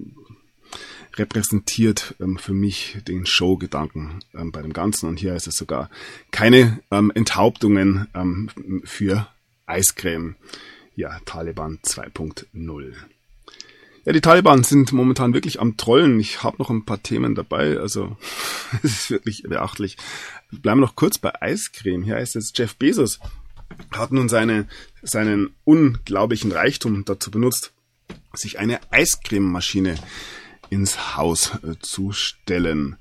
repräsentiert für mich den Show-Gedanken bei dem Ganzen. Und hier ist es sogar keine Enthauptungen für Eiscreme. Ja, Taliban 2.0. Ja, die Taliban sind momentan wirklich am Trollen. Ich habe noch ein paar Themen dabei, also es ist wirklich beachtlich. Bleiben wir noch kurz bei Eiscreme. Hier heißt es, Jeff Bezos hat nun seinen unglaublichen Reichtum dazu benutzt, sich eine Eiscrememaschine ins Haus zu stellen.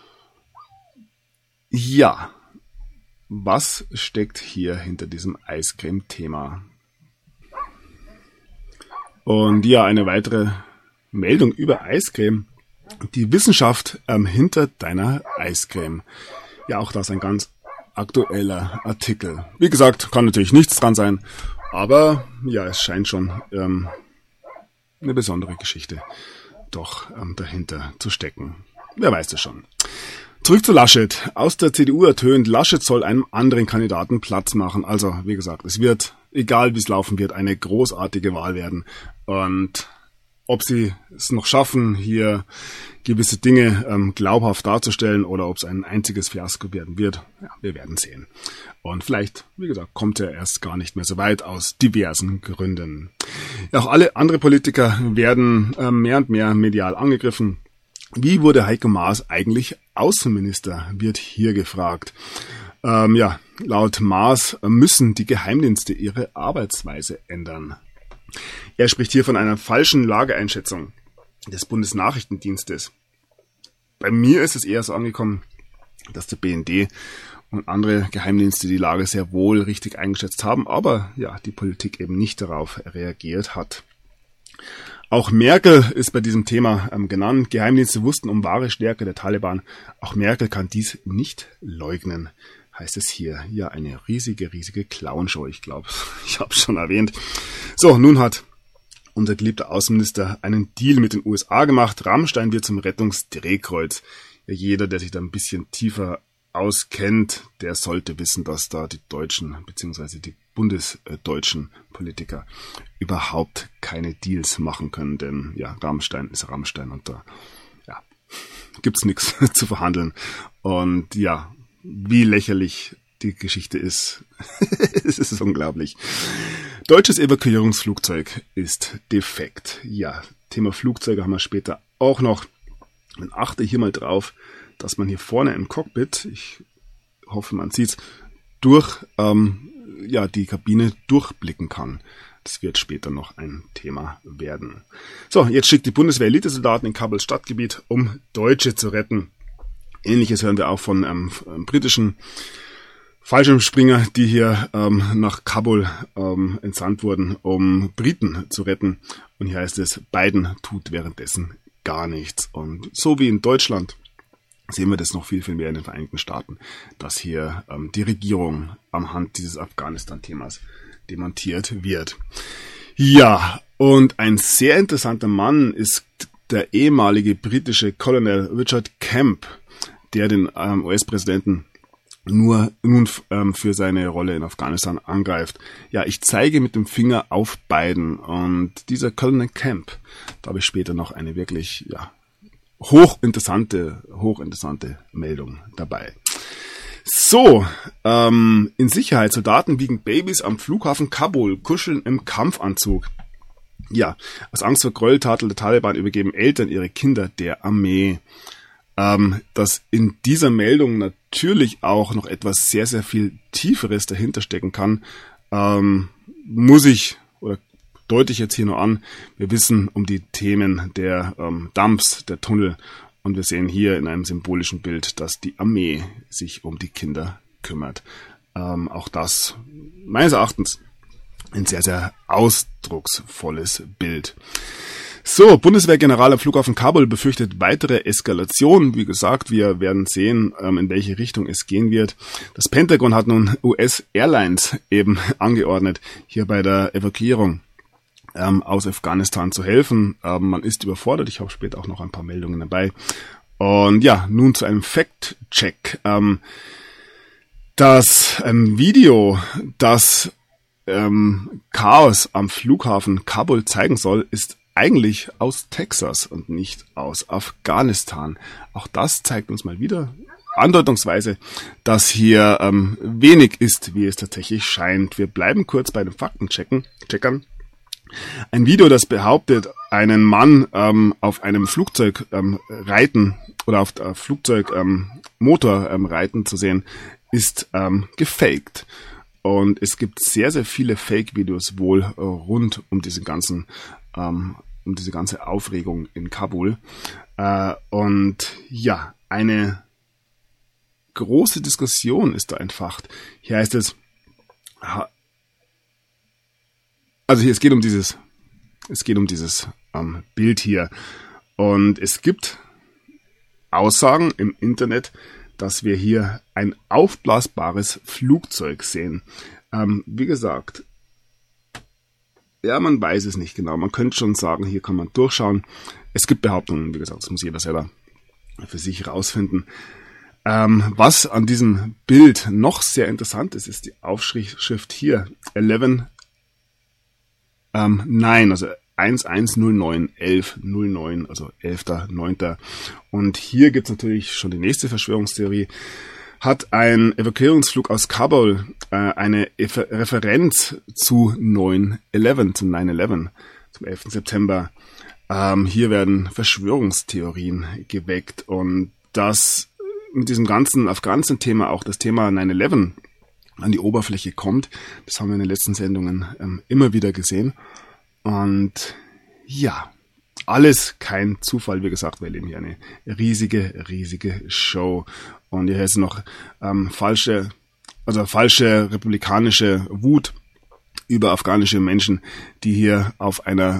Ja, was steckt hier hinter diesem Eiscreme-Thema? Und ja, eine weitere Meldung über Eiscreme. Die Wissenschaft hinter deiner Eiscreme. Ja, auch das ein ganz aktueller Artikel. Wie gesagt, kann natürlich nichts dran sein, aber ja, es scheint schon eine besondere Geschichte doch dahinter zu stecken. Wer weiß das schon. Zurück zu Laschet. Aus der CDU ertönt, Laschet soll einem anderen Kandidaten Platz machen. Also, wie gesagt, es wird, egal wie es laufen wird, eine großartige Wahl werden. Und ob sie es noch schaffen, hier gewisse Dinge glaubhaft darzustellen oder ob es ein einziges Fiasko werden wird, ja, wir werden sehen. Und vielleicht, wie gesagt, kommt er erst gar nicht mehr so weit aus diversen Gründen. Ja, auch alle andere Politiker werden mehr und mehr medial angegriffen. Wie wurde Heiko Maas eigentlich Außenminister, wird hier gefragt. Ja, laut Maas müssen die Geheimdienste ihre Arbeitsweise ändern. Er spricht hier von einer falschen Lageeinschätzung des Bundesnachrichtendienstes. Bei mir ist es eher so angekommen, dass der BND und andere Geheimdienste die Lage sehr wohl richtig eingeschätzt haben, aber ja, die Politik eben nicht darauf reagiert hat. Auch Merkel ist bei diesem Thema genannt. Geheimdienste wussten um wahre Stärke der Taliban. Auch Merkel kann dies nicht leugnen, heißt es hier. Ja, eine riesige Clownshow, ich glaube. Ich habe es schon erwähnt. So, nun hat unser geliebter Außenminister einen Deal mit den USA gemacht. Rammstein wird zum Rettungsdrehkreuz. Ja, jeder, der sich da ein bisschen tiefer auskennt, der sollte wissen, dass da die Deutschen bzw. die bundesdeutschen Politiker überhaupt keine Deals machen können, denn ja, Rammstein ist Rammstein und da ja, gibt's nichts zu verhandeln. Und ja, wie lächerlich die Geschichte ist, es ist unglaublich. Deutsches Evakuierungsflugzeug ist defekt. Ja, Thema Flugzeuge haben wir später auch noch. Man achte hier mal drauf, dass man hier vorne im Cockpit, ich hoffe, man sieht's, durch die Kabine durchblicken kann. Das wird später noch ein Thema werden. So, jetzt schickt die Bundeswehr Elitesoldaten in Kabuls Stadtgebiet, um Deutsche zu retten. Ähnliches hören wir auch von britischen Fallschirmspringer, die hier nach Kabul entsandt wurden, um Briten zu retten. Und hier heißt es, Biden tut währenddessen gar nichts. Und so wie in Deutschland sehen wir das noch viel, viel mehr in den Vereinigten Staaten, dass hier die Regierung am Hand dieses Afghanistan-Themas demontiert wird. Ja, und ein sehr interessanter Mann ist der ehemalige britische Colonel Richard Kemp, der den US-Präsidenten nun für seine Rolle in Afghanistan angreift. Ja, ich zeige mit dem Finger auf Biden, und dieser Colonel Kemp, da habe ich später noch eine wirklich hochinteressante Meldung dabei. So, in Sicherheit. Soldaten wiegen Babys am Flughafen Kabul, kuscheln im Kampfanzug. Ja, aus Angst vor Gräueltaten der Taliban übergeben Eltern ihre Kinder der Armee. Dass in dieser Meldung natürlich auch noch etwas sehr, sehr viel Tieferes dahinter stecken kann, deute ich jetzt hier nur an. Wir wissen um die Themen der Dumps, der Tunnel, und wir sehen hier in einem symbolischen Bild, dass die Armee sich um die Kinder kümmert. Auch das meines Erachtens ein sehr, sehr ausdrucksvolles Bild. So, Bundeswehrgeneral am Flughafen Kabul befürchtet weitere Eskalation. Wie gesagt, wir werden sehen, in welche Richtung es gehen wird. Das Pentagon hat nun US Airlines eben angeordnet, hier bei der Evakuierung aus Afghanistan zu helfen. Man ist überfordert. Ich habe später auch noch ein paar Meldungen dabei. Und ja, nun zu einem Fact-Check. Das Video, das Chaos am Flughafen Kabul zeigen soll, ist eigentlich aus Texas und nicht aus Afghanistan. Auch das zeigt uns mal wieder andeutungsweise, dass hier wenig ist, wie es tatsächlich scheint. Wir bleiben kurz bei den Faktencheckern. Ein Video, das behauptet, einen Mann auf einem Flugzeug reiten oder auf der Flugzeugmotor reiten zu sehen, ist gefaked. Und es gibt sehr, sehr viele Fake-Videos wohl rund um diese ganze Aufregung in Kabul. Und ja, eine große Diskussion ist da entfacht. Hier heißt es, es geht um dieses Bild hier. Und es gibt Aussagen im Internet, dass wir hier ein aufblasbares Flugzeug sehen. Wie gesagt, ja, man weiß es nicht genau. Man könnte schon sagen, hier kann man durchschauen. Es gibt Behauptungen, wie gesagt, das muss jeder selber für sich herausfinden. Was an diesem Bild noch sehr interessant ist, ist die Aufschrift hier, 11-9, also 1109, also 11.9. Und hier gibt's natürlich schon die nächste Verschwörungstheorie. Hat ein Evakuierungsflug aus Kabul eine Referenz zu 9/11, zum 9/11, zum 11. September. Hier werden Verschwörungstheorien geweckt, und das mit diesem ganzen Afghanistan-Thema auch das Thema 9/11 an die Oberfläche kommt. Das haben wir in den letzten Sendungen immer wieder gesehen. Und ja, alles kein Zufall, wie gesagt, wir erleben hier eine riesige Show. Und hier ist noch falsche republikanische Wut über afghanische Menschen, die hier auf einer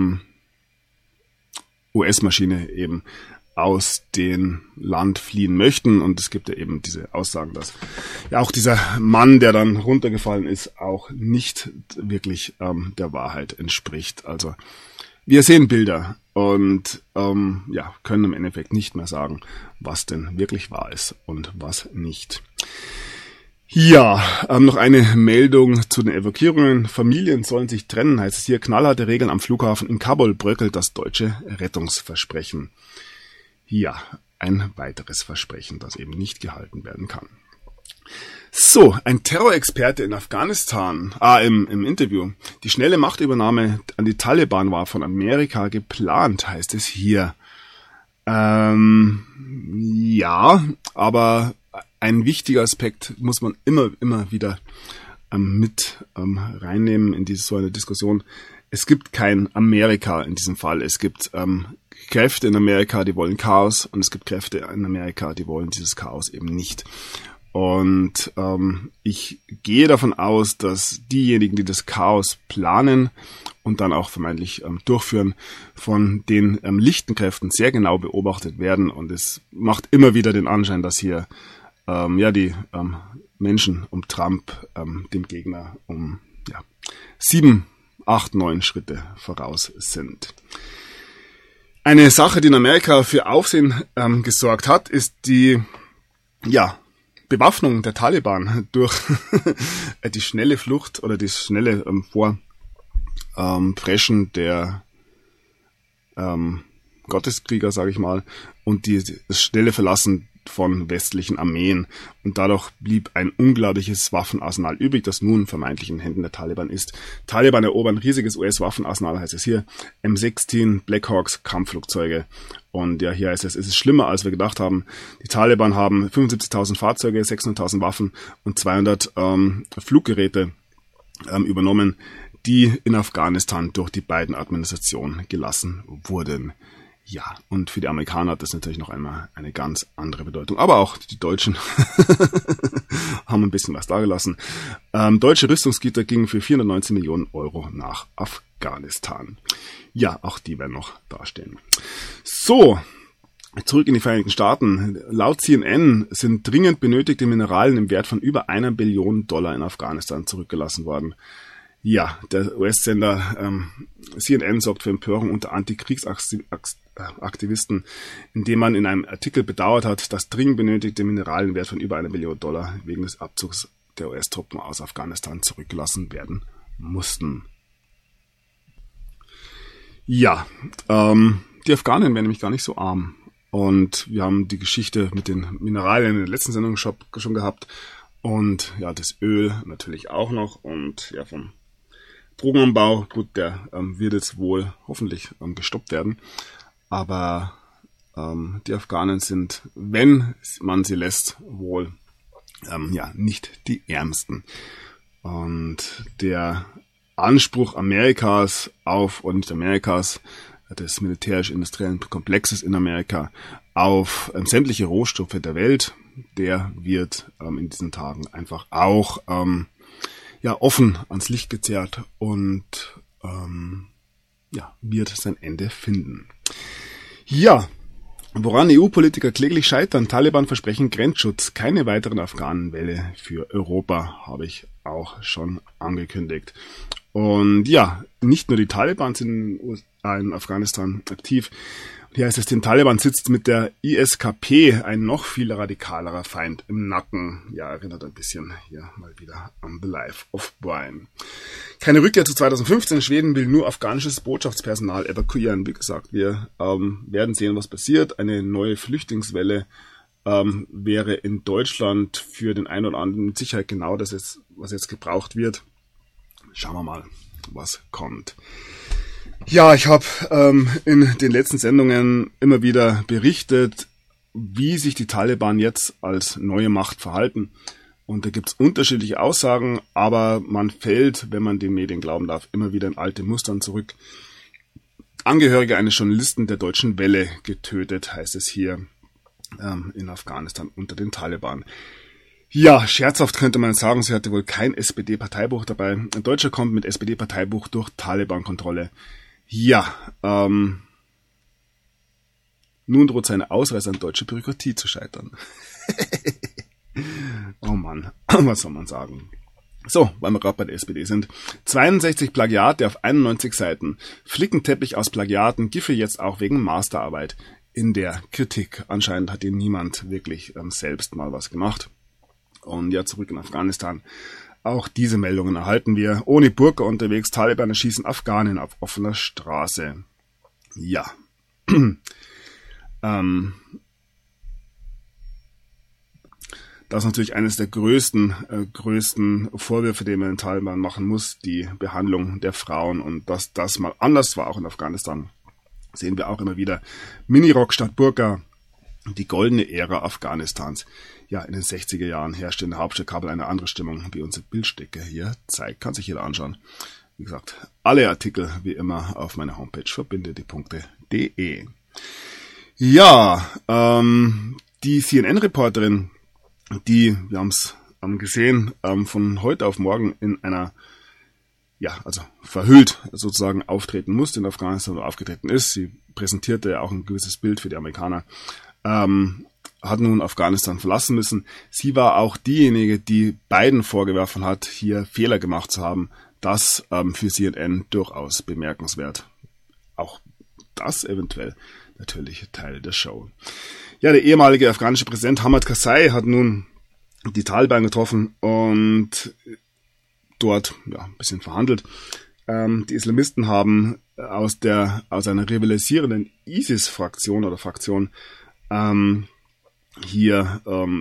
US-Maschine eben aus dem Land fliehen möchten. Und es gibt ja eben diese Aussagen, dass ja auch dieser Mann, der dann runtergefallen ist, auch nicht wirklich der Wahrheit entspricht. Also wir sehen Bilder und können im Endeffekt nicht mehr sagen, was denn wirklich wahr ist und was nicht. Ja, noch eine Meldung zu den Evakuierungen. Familien sollen sich trennen, heißt es hier. Knallharte Regeln am Flughafen in Kabul, bröckelt das deutsche Rettungsversprechen. Ja, ein weiteres Versprechen, das eben nicht gehalten werden kann. So, ein Terrorexperte in Afghanistan, im Interview. Die schnelle Machtübernahme an die Taliban war von Amerika geplant, heißt es hier. Ja, aber ein wichtiger Aspekt muss man immer wieder mit reinnehmen in so eine Diskussion. Es gibt kein Amerika in diesem Fall. Es gibt Kräfte in Amerika, die wollen Chaos, und es gibt Kräfte in Amerika, die wollen dieses Chaos eben nicht. Und ich gehe davon aus, dass diejenigen, die das Chaos planen und dann auch vermeintlich durchführen, von den lichten Kräften sehr genau beobachtet werden. Und es macht immer wieder den Anschein, dass hier die Menschen um Trump dem Gegner um 7, 8, 9 Schritte voraus sind. Eine Sache, die in Amerika für Aufsehen gesorgt hat, ist die Bewaffnung der Taliban durch die schnelle Flucht oder das schnelle Vorpreschen der Gotteskrieger, sage ich mal, und das schnelle Verlassen von westlichen Armeen. Und dadurch blieb ein unglaubliches Waffenarsenal übrig, das nun vermeintlich in Händen der Taliban ist. Taliban erobern riesiges US-Waffenarsenal, heißt es hier. M16, Blackhawks, Kampfflugzeuge. Und ja, hier heißt es ist schlimmer, als wir gedacht haben. Die Taliban haben 75.000 Fahrzeuge, 600.000 Waffen und 200 Fluggeräte übernommen, die in Afghanistan durch die beiden Administrationen gelassen wurden. Ja, und für die Amerikaner hat das natürlich noch einmal eine ganz andere Bedeutung. Aber auch die Deutschen haben ein bisschen was dagelassen. Deutsche Rüstungsgüter gingen für 419 Millionen Euro nach Afghanistan. Ja, auch die werden noch dastehen. So, zurück in die Vereinigten Staaten. Laut CNN sind dringend benötigte Mineralien im Wert von über $1 Billion in Afghanistan zurückgelassen worden. Ja, der US-Sender CNN sorgt für Empörung unter Antikriegsaktivisten, indem man in einem Artikel bedauert hat, dass dringend benötigte Mineralien im Wert von über $1 Billion wegen des Abzugs der US-Truppen aus Afghanistan zurückgelassen werden mussten. Ja, die Afghanen werden nämlich gar nicht so arm. Und wir haben die Geschichte mit den Mineralien in der letzten Sendung schon gehabt. Und ja, das Öl natürlich auch noch. Und ja, vom Drogenanbau, gut, der wird jetzt wohl hoffentlich gestoppt werden. Aber die Afghanen sind, wenn man sie lässt, wohl nicht die Ärmsten. Und der Anspruch Amerikas des militärisch-industriellen Komplexes in Amerika auf sämtliche Rohstoffe der Welt, der wird in diesen Tagen einfach auch offen ans Licht gezerrt und wird sein Ende finden. Ja, woran EU-Politiker kläglich scheitern, Taliban versprechen Grenzschutz, keine weiteren Afghanenwelle für Europa, habe ich auch schon angekündigt. Und ja, nicht nur die Taliban sind in Afghanistan aktiv. Hier heißt es, den Taliban sitzt mit der ISKP ein noch viel radikalerer Feind im Nacken. Ja, erinnert ein bisschen hier mal wieder an The Life of Brian. Keine Rückkehr zu 2015. Schweden will nur afghanisches Botschaftspersonal evakuieren. Wie gesagt, wir werden sehen, was passiert. Eine neue Flüchtlingswelle wäre in Deutschland für den einen oder anderen mit Sicherheit genau das ist, was jetzt gebraucht wird. Schauen wir mal, was kommt. Ja, ich habe in den letzten Sendungen immer wieder berichtet, wie sich die Taliban jetzt als neue Macht verhalten. Und da gibt's unterschiedliche Aussagen, aber man fällt, wenn man den Medien glauben darf, immer wieder in alte Mustern zurück. Angehörige eines Journalisten der Deutschen Welle getötet, heißt es hier in Afghanistan unter den Taliban. Ja, scherzhaft könnte man sagen, sie hatte wohl kein SPD-Parteibuch dabei. Ein Deutscher kommt mit SPD-Parteibuch durch Taliban-Kontrolle. Ja, nun droht seine Ausreise an deutsche Bürokratie zu scheitern. Oh Mann, was soll man sagen? So, weil wir gerade bei der SPD sind. 62 Plagiate auf 91 Seiten. Flickenteppich aus Plagiaten, Giffey jetzt auch wegen Masterarbeit in der Kritik. Anscheinend hat hier niemand wirklich selbst mal was gemacht. Und ja, zurück in Afghanistan. Auch diese Meldungen erhalten wir. Ohne Burka unterwegs, Taliban erschießen Afghanen auf offener Straße. Ja. Das ist natürlich eines der größten Vorwürfe, die man den Taliban machen muss, die Behandlung der Frauen. Und dass das mal anders war, auch in Afghanistan, sehen wir auch immer wieder. Minirock statt Burka, die goldene Ära Afghanistans. Ja, in den 60er Jahren herrschte in der Hauptstadt Kabul eine andere Stimmung, wie unsere Bildstücke hier zeigt. Kann sich jeder anschauen. Wie gesagt, alle Artikel wie immer auf meiner Homepage verbindediepunkte.de. Ja, die CNN-Reporterin die, wir haben es gesehen, von heute auf morgen in einer, also verhüllt sozusagen auftreten musste in Afghanistan oder aufgetreten ist. Sie präsentierte auch ein gewisses Bild für die Amerikaner, hat nun Afghanistan verlassen müssen. Sie war auch diejenige, die Biden vorgeworfen hat, hier Fehler gemacht zu haben. Das für CNN durchaus bemerkenswert. Auch das eventuell natürlich Teil der Show. Ja, der ehemalige afghanische Präsident Hamid Karzai hat nun die Taliban getroffen und dort ein bisschen verhandelt. Die Islamisten haben aus einer rivalisierenden ISIS-Fraktion oder Fraktion hier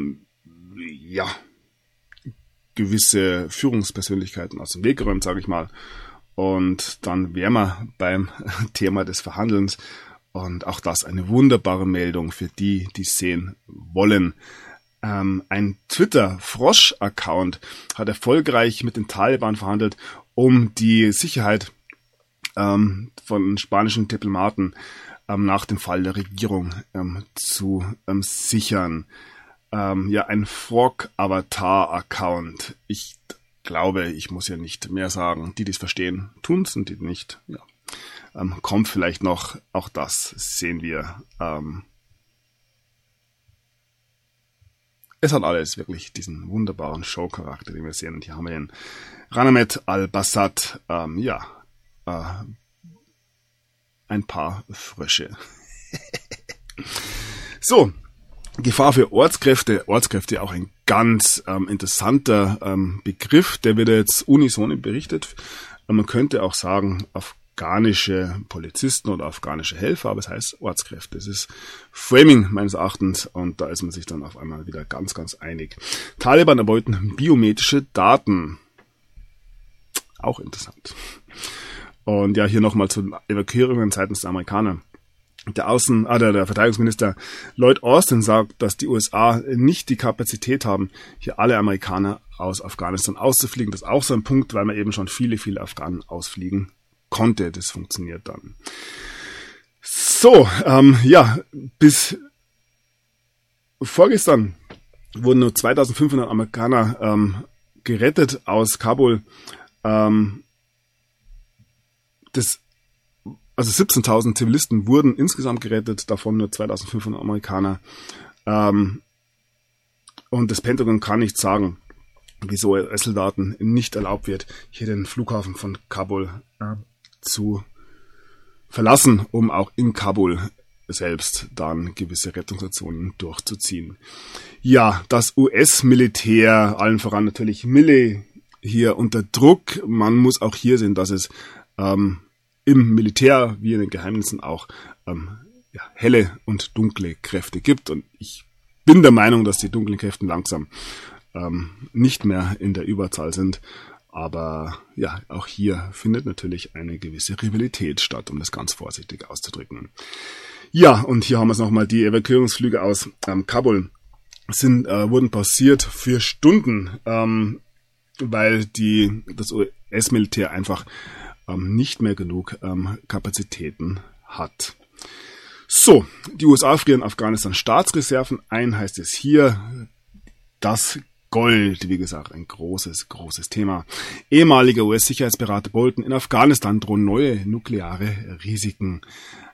gewisse Führungspersönlichkeiten aus dem Weg geräumt, sage ich mal. Und dann wären wir beim Thema des Verhandelns. Und auch das eine wunderbare Meldung für die, die es sehen wollen. Ein Twitter-Frosch-Account hat erfolgreich mit den Taliban verhandelt, um die Sicherheit von spanischen Diplomaten nach dem Fall der Regierung zu sichern. Ein Frog-Avatar-Account. Ich glaube, ich muss ja nicht mehr sagen. Die es verstehen, tun es, und die nicht, kommt vielleicht noch. Auch das sehen wir. Es hat alles wirklich diesen wunderbaren Show-Charakter, den wir sehen. Und hier haben wir den Ranamed al-Bassad, ein paar Frösche. So, Gefahr für Ortskräfte. Ortskräfte, auch ein ganz interessanter Begriff, der wird jetzt unisono berichtet. Man könnte auch sagen, afghanische Polizisten oder afghanische Helfer, aber es heißt Ortskräfte. Es ist Framing meines Erachtens, und da ist man sich dann auf einmal wieder ganz, ganz einig. Taliban erbeuten biometrische Daten. Auch interessant. Und ja, hier nochmal zu den Evakuierungen seitens der Amerikaner. Der Verteidigungsminister Lloyd Austin sagt, dass die USA nicht die Kapazität haben, hier alle Amerikaner aus Afghanistan auszufliegen. Das ist auch so ein Punkt, weil man eben schon viele, viele Afghanen ausfliegen konnte. Das funktioniert dann. So, bis vorgestern wurden nur 2500 Amerikaner gerettet aus Kabul. Also 17.000 Zivilisten wurden insgesamt gerettet, davon nur 2.500 Amerikaner. Und das Pentagon kann nicht sagen, wieso US-Soldaten nicht erlaubt wird, hier den Flughafen von Kabul zu verlassen, um auch in Kabul selbst dann gewisse Rettungsaktionen durchzuziehen. Ja, das US-Militär, allen voran natürlich Milley, hier unter Druck. Man muss auch hier sehen, dass es im Militär wie in den Geheimnissen auch helle und dunkle Kräfte gibt. Und ich bin der Meinung, dass die dunklen Kräfte langsam nicht mehr in der Überzahl sind. Aber auch hier findet natürlich eine gewisse Rivalität statt, um das ganz vorsichtig auszudrücken. Ja, und hier haben wir es nochmal. Die Evakuierungsflüge aus Kabul wurden pausiert für Stunden, weil das US-Militär einfach nicht mehr genug Kapazitäten hat. So, die USA frieren Afghanistan Staatsreserven ein, heißt es hier. Das Gold, wie gesagt, ein großes, großes Thema. Ehemaliger US-Sicherheitsberater Bolton: in Afghanistan drohen neue nukleare Risiken.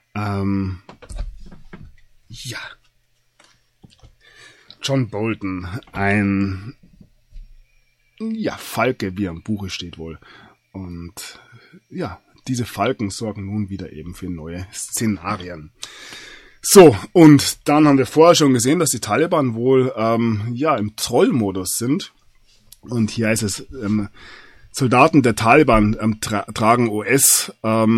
John Bolton, ein Falke, wie er im Buche steht wohl. Und diese Falken sorgen nun wieder eben für neue Szenarien. So, und dann haben wir vorher schon gesehen, dass die Taliban wohl im Trollmodus sind. Und hier heißt es, Soldaten der Taliban tragen US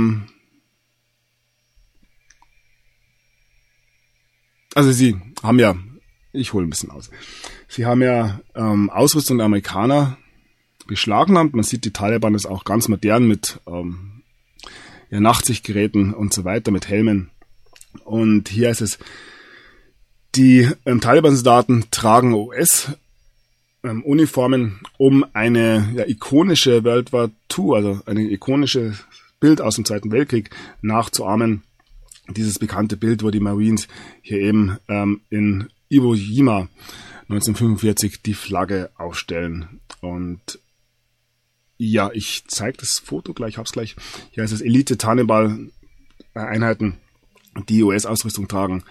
also sie haben ich hole ein bisschen aus. Sie haben Ausrüstung der Amerikaner beschlagnahmt. Man sieht, die Taliban ist auch ganz modern mit Nachtsichtgeräten und so weiter, mit Helmen. Und hier ist es, die Taliban-Soldaten tragen US-Uniformen, um eine ikonische World War II, also eine ikonische Bild aus dem Zweiten Weltkrieg nachzuahmen. Dieses bekannte Bild, wo die Marines hier eben in Iwo Jima 1945 die Flagge aufstellen. Und ja, ich zeige das Foto gleich, hab's gleich. Hier ist es Elite-Tarnball-Einheiten, die US-Ausrüstung tragen.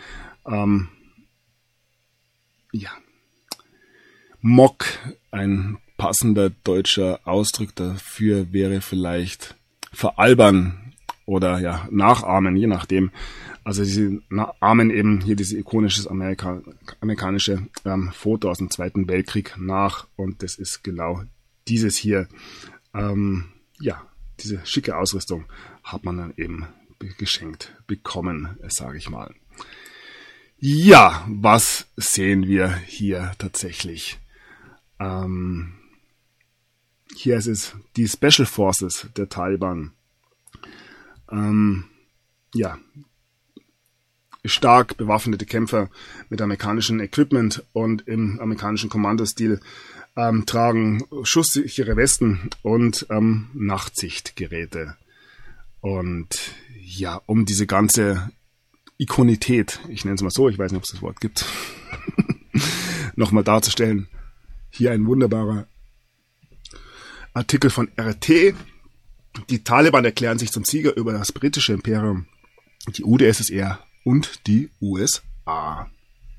Mock, ein passender deutscher Ausdruck dafür wäre vielleicht veralbern oder ja nachahmen, je nachdem. Also sie ahmen eben hier dieses ikonisches amerikanische Foto aus dem Zweiten Weltkrieg nach, und das ist genau dieses hier. Diese schicke Ausrüstung hat man dann eben geschenkt bekommen, sage ich mal. Ja, was sehen wir hier tatsächlich? Hier ist es die Special Forces der Taliban. Stark bewaffnete Kämpfer mit amerikanischem Equipment und im amerikanischen Kommandostil tragen schusssichere Westen und Nachtsichtgeräte. Und ja, um diese ganze Ikonität, ich nenne es mal so, ich weiß nicht, ob es das Wort gibt, nochmal darzustellen. Hier ein wunderbarer Artikel von RT. Die Taliban erklären sich zum Sieger über das britische Imperium, die UdSSR und die USA.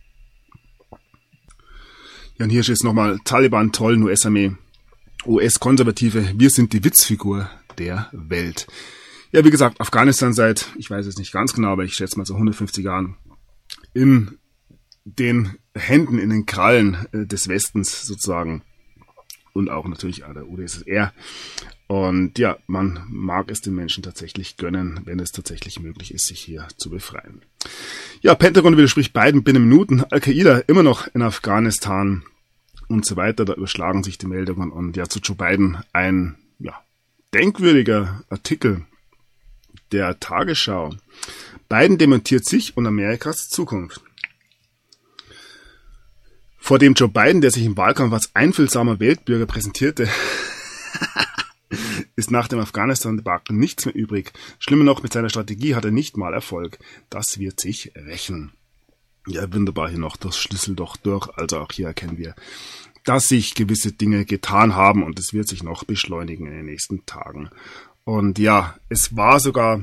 Ja, und hier steht es nochmal: Taliban trollen US-Armee, US-Konservative, wir sind die Witzfigur der Welt. Ja, wie gesagt, Afghanistan seit, ich weiß es nicht ganz genau, aber ich schätze mal so 150 Jahren in den Händen, in den Krallen des Westens sozusagen und auch natürlich der UdSSR. Und ja, man mag es den Menschen tatsächlich gönnen, wenn es tatsächlich möglich ist, sich hier zu befreien. Ja, Pentagon widerspricht Biden binnen Minuten. Al-Qaida immer noch in Afghanistan und so weiter. Da überschlagen sich die Meldungen. Und ja, zu Joe Biden ein denkwürdiger Artikel der Tagesschau. Biden dementiert sich und Amerikas Zukunft. Vor dem Joe Biden, der sich im Wahlkampf als einfühlsamer Weltbürger präsentierte, ist nach dem Afghanistan-Debakel nichts mehr übrig. Schlimmer noch, mit seiner Strategie hat er nicht mal Erfolg. Das wird sich rächen. Ja, wunderbar, hier noch das Schlüsselloch durch. Also auch hier erkennen wir, dass sich gewisse Dinge getan haben, und es wird sich noch beschleunigen in den nächsten Tagen. Und ja, es gab sogar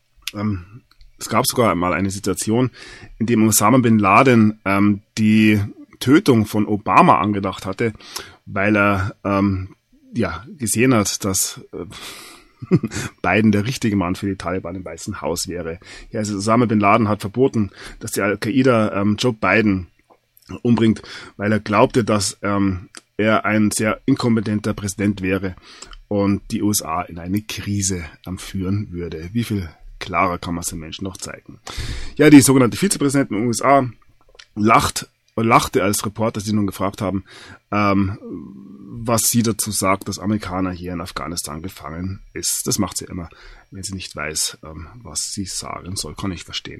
mal eine Situation, in der Osama Bin Laden die Tötung von Obama angedacht hatte, weil er gesehen hat, dass Biden der richtige Mann für die Taliban im Weißen Haus wäre. Ja, also Osama Bin Laden hat verboten, dass die Al-Qaida Joe Biden umbringt, weil er glaubte, dass er ein sehr inkompetenter Präsident wäre und die USA in eine Krise führen würde. Wie viel klarer kann man es den Menschen noch zeigen? Ja, die sogenannte Vizepräsidentin der USA lachte, als Reporter sie nun gefragt haben, was sie dazu sagt, dass Amerikaner hier in Afghanistan gefangen ist. Das macht sie immer, wenn sie nicht weiß, was sie sagen soll. Kann ich verstehen.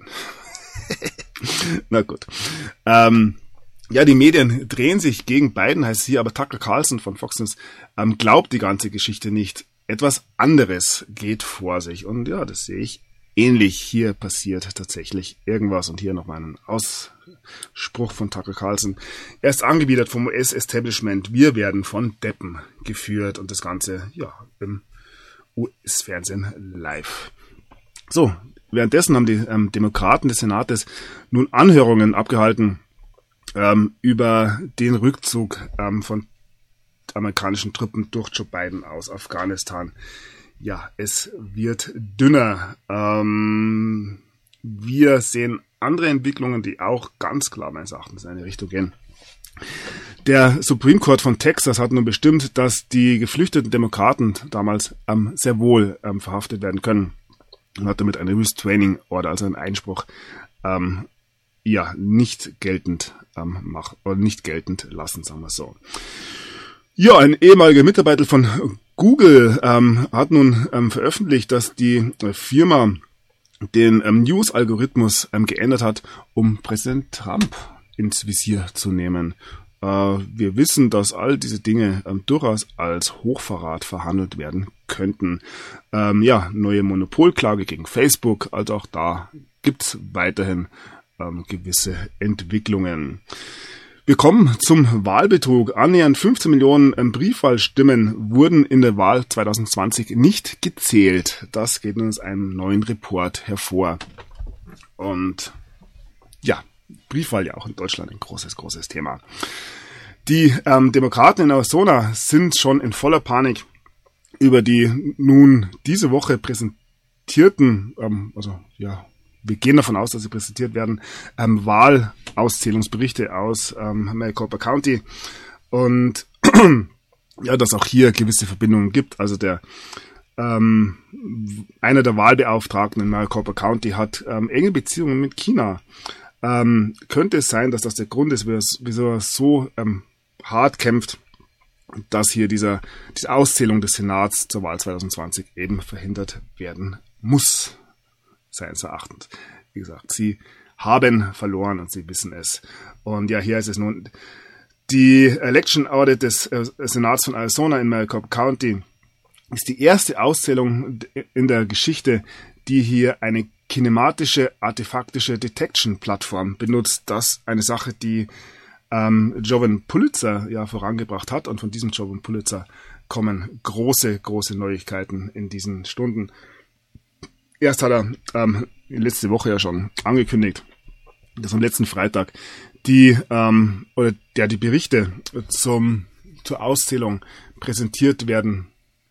Na gut. Die Medien drehen sich gegen Biden, heißt hier, aber Tucker Carlson von Fox News glaubt die ganze Geschichte nicht. Etwas anderes geht vor sich. Und ja, das sehe ich ähnlich. Hier passiert tatsächlich irgendwas. Und hier nochmal ein Ausspruch von Tucker Carlson. Er ist angebiedert vom US-Establishment. Wir werden von Deppen geführt. Und das Ganze, im US-Fernsehen live. So, währenddessen haben die Demokraten des Senates nun Anhörungen abgehalten über den Rückzug von amerikanischen Truppen durch Joe Biden aus Afghanistan. Ja, es wird dünner. Wir sehen andere Entwicklungen, die auch ganz klar meines Erachtens in eine Richtung gehen. Der Supreme Court von Texas hat nun bestimmt, dass die geflüchteten Demokraten damals sehr wohl verhaftet werden können und hat damit eine Restraining Order, also einen Einspruch, nicht geltend nicht geltend lassen, sagen wir so. Ja, ein ehemaliger Mitarbeiter von Google hat nun veröffentlicht, dass die Firma den News-Algorithmus geändert hat, um Präsident Trump ins Visier zu nehmen. Wir wissen, dass all diese Dinge durchaus als Hochverrat verhandelt werden könnten. Neue Monopolklage gegen Facebook, also auch da gibt's weiterhin gewisse Entwicklungen. Wir kommen zum Wahlbetrug. Annähernd 15 Millionen Briefwahlstimmen wurden in der Wahl 2020 nicht gezählt. Das geht aus einem neuen Report hervor. Und ja, Briefwahl ja auch in Deutschland ein großes Thema. Die Demokraten in Arizona sind schon in voller Panik über die nun diese Woche präsentierten, wir gehen davon aus, dass sie präsentiert werden, Wahlauszählungsberichte aus Maricopa County und ja, dass auch hier gewisse Verbindungen gibt. Also einer der Wahlbeauftragten in Maricopa County hat enge Beziehungen mit China. Könnte es sein, dass das der Grund ist, wieso er so hart kämpft, dass hier diese Auszählung des Senats zur Wahl 2020 eben verhindert werden muss, seines Erachtens. Wie gesagt, sie haben verloren und sie wissen es. Und ja, hier ist es nun die Election Audit des Senats von Arizona in Maricopa County ist die erste Auszählung in der Geschichte, die hier eine kinematische, artefaktische Detection-Plattform benutzt. Das eine Sache, die Jovan Pulitzer ja vorangebracht hat. Und von diesem Jovan Pulitzer kommen große Neuigkeiten in diesen Stunden. Erst hat er letzte Woche ja schon angekündigt, dass am letzten Freitag die Berichte zur Auszählung präsentiert werden,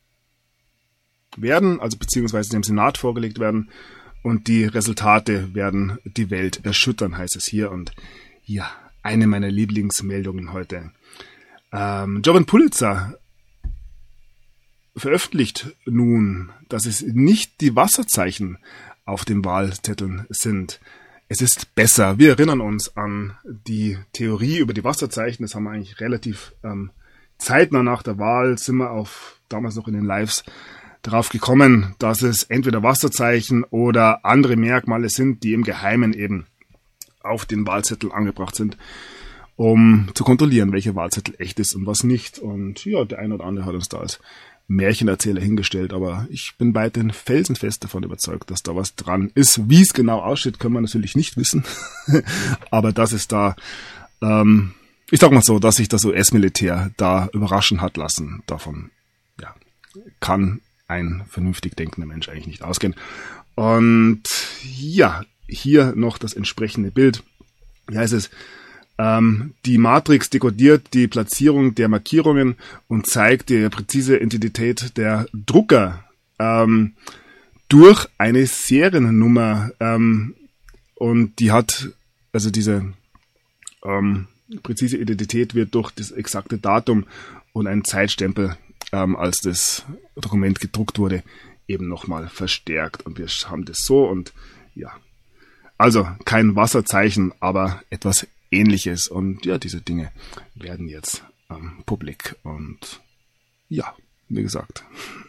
also beziehungsweise dem Senat vorgelegt werden und die Resultate werden die Welt erschüttern, heißt es hier. Und ja, eine meiner Lieblingsmeldungen heute. Jovan Pulitzer veröffentlicht nun, dass es nicht die Wasserzeichen auf den Wahlzetteln sind. Es ist besser. Wir erinnern uns an die Theorie über die Wasserzeichen. Das haben wir eigentlich relativ zeitnah nach der Wahl, sind wir damals noch in den Lives darauf gekommen, dass es entweder Wasserzeichen oder andere Merkmale sind, die im Geheimen eben auf den Wahlzettel angebracht sind, um zu kontrollieren, welcher Wahlzettel echt ist und was nicht. Und ja, der eine oder andere hat uns da als Märchenerzähler hingestellt, aber ich bin weiterhin felsenfest davon überzeugt, dass da was dran ist. Wie es genau aussieht, können wir natürlich nicht wissen, aber das ist da, ich sag mal so, dass sich das US-Militär da überraschen hat lassen, davon ja, kann ein vernünftig denkender Mensch eigentlich nicht ausgehen. Und ja, hier noch das entsprechende Bild. Hier heißt es, die Matrix dekodiert die Platzierung der Markierungen und zeigt die präzise Identität der Drucker durch eine Seriennummer. Und die hat, also diese präzise Identität wird durch das exakte Datum und einen Zeitstempel, als das Dokument gedruckt wurde, eben nochmal verstärkt. Und wir haben das so und ja, also kein Wasserzeichen, aber etwas Ähnliches. Und ja, diese Dinge werden jetzt publik. Und ja, wie gesagt,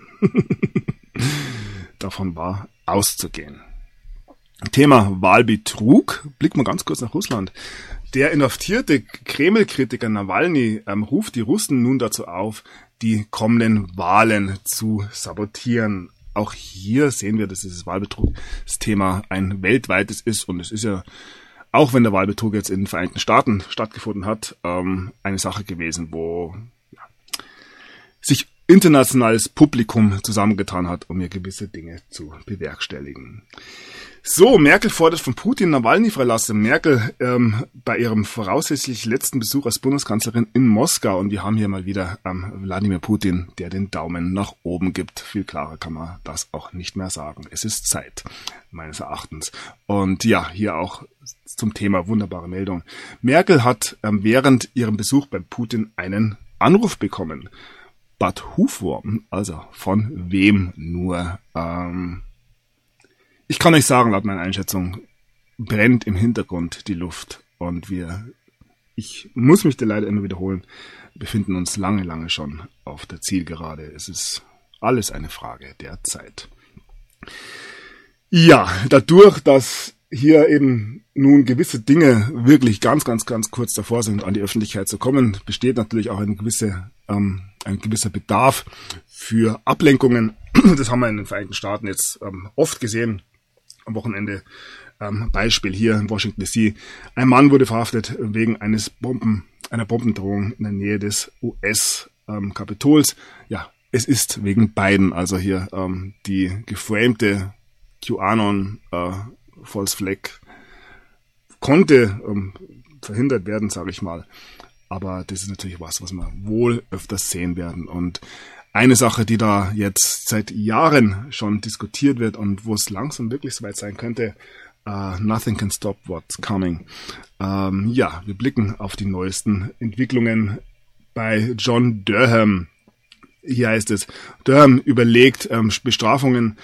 davon war auszugehen. Thema Wahlbetrug. Blicken wir ganz kurz nach Russland. Der inhaftierte Kreml-Kritiker Nawalny ruft die Russen nun dazu auf, die kommenden Wahlen zu sabotieren. Auch hier sehen wir, dass dieses Wahlbetrugsthema ein weltweites ist. Und es ist ja, auch wenn der Wahlbetrug jetzt in den Vereinigten Staaten stattgefunden hat, eine Sache gewesen, wo ja, sich internationales Publikum zusammengetan hat, um hier gewisse Dinge zu bewerkstelligen. So, Merkel fordert von Putin Nawalny freilassen. Merkel bei ihrem voraussichtlich letzten Besuch als Bundeskanzlerin in Moskau. Und wir haben hier mal wieder Wladimir Putin, der den Daumen nach oben gibt. Viel klarer kann man das auch nicht mehr sagen. Es ist Zeit, meines Erachtens. Und ja, hier auch zum Thema wunderbare Meldung. Merkel hat während ihrem Besuch bei Putin einen Anruf bekommen. Bad Hufwurm, also von wem nur? Ich kann euch sagen, laut meiner Einschätzung brennt im Hintergrund die Luft und ich muss mich da leider immer wiederholen, befinden uns lange schon auf der Zielgerade. Es ist alles eine Frage der Zeit. Ja, dadurch, dass hier eben nun gewisse Dinge wirklich ganz kurz davor sind, an die Öffentlichkeit zu kommen, besteht natürlich auch ein gewisser Bedarf für Ablenkungen. Das haben wir in den Vereinigten Staaten jetzt oft gesehen. Am Wochenende Beispiel hier in Washington DC. Ein Mann wurde verhaftet wegen eines einer Bombendrohung in der Nähe des US-Kapitols. Ja, es ist wegen Biden, also hier die geframte QAnon False Flag konnte verhindert werden, sage ich mal. Aber das ist natürlich was wir wohl öfters sehen werden. Und eine Sache, die da jetzt seit Jahren schon diskutiert wird und wo es langsam wirklich soweit sein könnte, nothing can stop what's coming. Ja, wir blicken auf die neuesten Entwicklungen bei John Durham. Hier heißt es, Durham überlegt Bestrafungen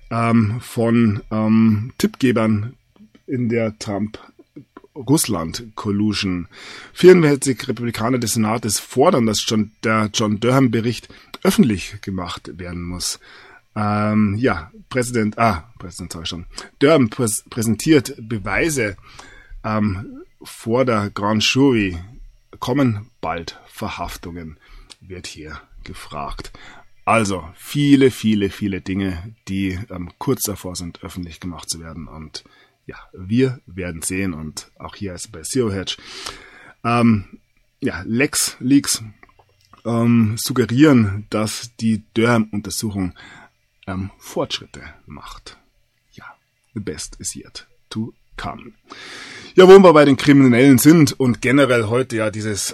von Tippgebern in der Trump-Russland-Collusion. 44 Republikaner des Senates fordern, dass der John Durham-Bericht öffentlich gemacht werden muss. Präsident sag ich schon. Durham präsentiert Beweise vor der Grand Jury. Kommen bald Verhaftungen, wird hier gefragt. Also viele Dinge, die kurz davor sind, öffentlich gemacht zu werden. Und ja, wir werden sehen. Und auch hier ist bei Zero Hedge. Leaks suggerieren, dass die Durham-Untersuchung Fortschritte macht. Ja, the best is yet to come. Ja, wo wir bei den Kriminellen sind und generell heute ja dieses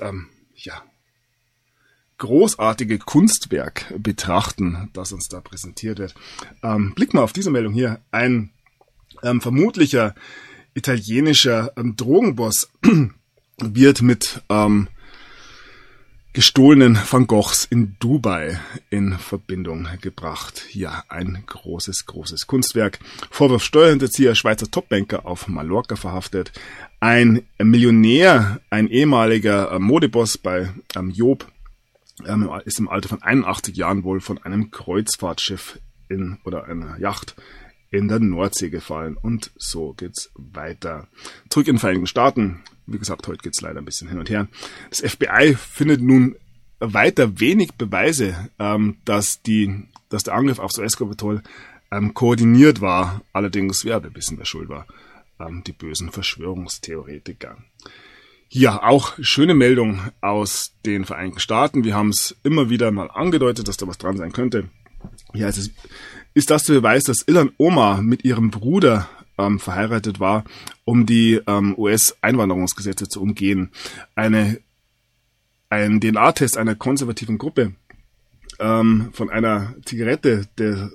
großartige Kunstwerk betrachten, das uns da präsentiert wird. Blick mal auf diese Meldung hier. Ein vermutlicher italienischer Drogenboss wird mit gestohlenen Van Goghs in Dubai in Verbindung gebracht. Ja, ein großes Kunstwerk. Vorwurf Steuerhinterzieher, Schweizer Topbanker auf Mallorca verhaftet. Ein Millionär, ein ehemaliger Modeboss bei Job, ist im Alter von 81 Jahren wohl von einem Kreuzfahrtschiff oder einer Yacht in der Nordsee gefallen. Und so geht's weiter. Zurück in den Vereinigten Staaten. Wie gesagt, heute geht's leider ein bisschen hin und her. Das FBI findet nun weiter wenig Beweise, dass der Angriff aufs US-Kapitol koordiniert war. Allerdings, wir wissen, wer schuld war. Die bösen Verschwörungstheoretiker. Ja, auch schöne Meldung aus den Vereinigten Staaten. Wir haben es immer wieder mal angedeutet, dass da was dran sein könnte. Ja, ist das der Beweis, dass Ilhan Omar mit ihrem Bruder verheiratet war, um die US-Einwanderungsgesetze zu umgehen. Ein DNA-Test einer konservativen Gruppe von einer Zigarette,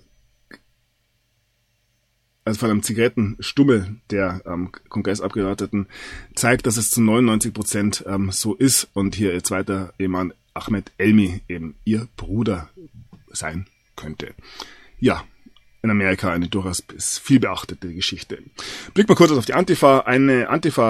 von einem Zigarettenstummel der Kongressabgeordneten zeigt, dass es zu 99% so ist und hier ihr zweiter Ehemann Ahmed Elmi eben ihr Bruder sein könnte. Ja, in Amerika eine durchaus viel beachtete Geschichte. Blick mal kurz auf die Antifa. Eine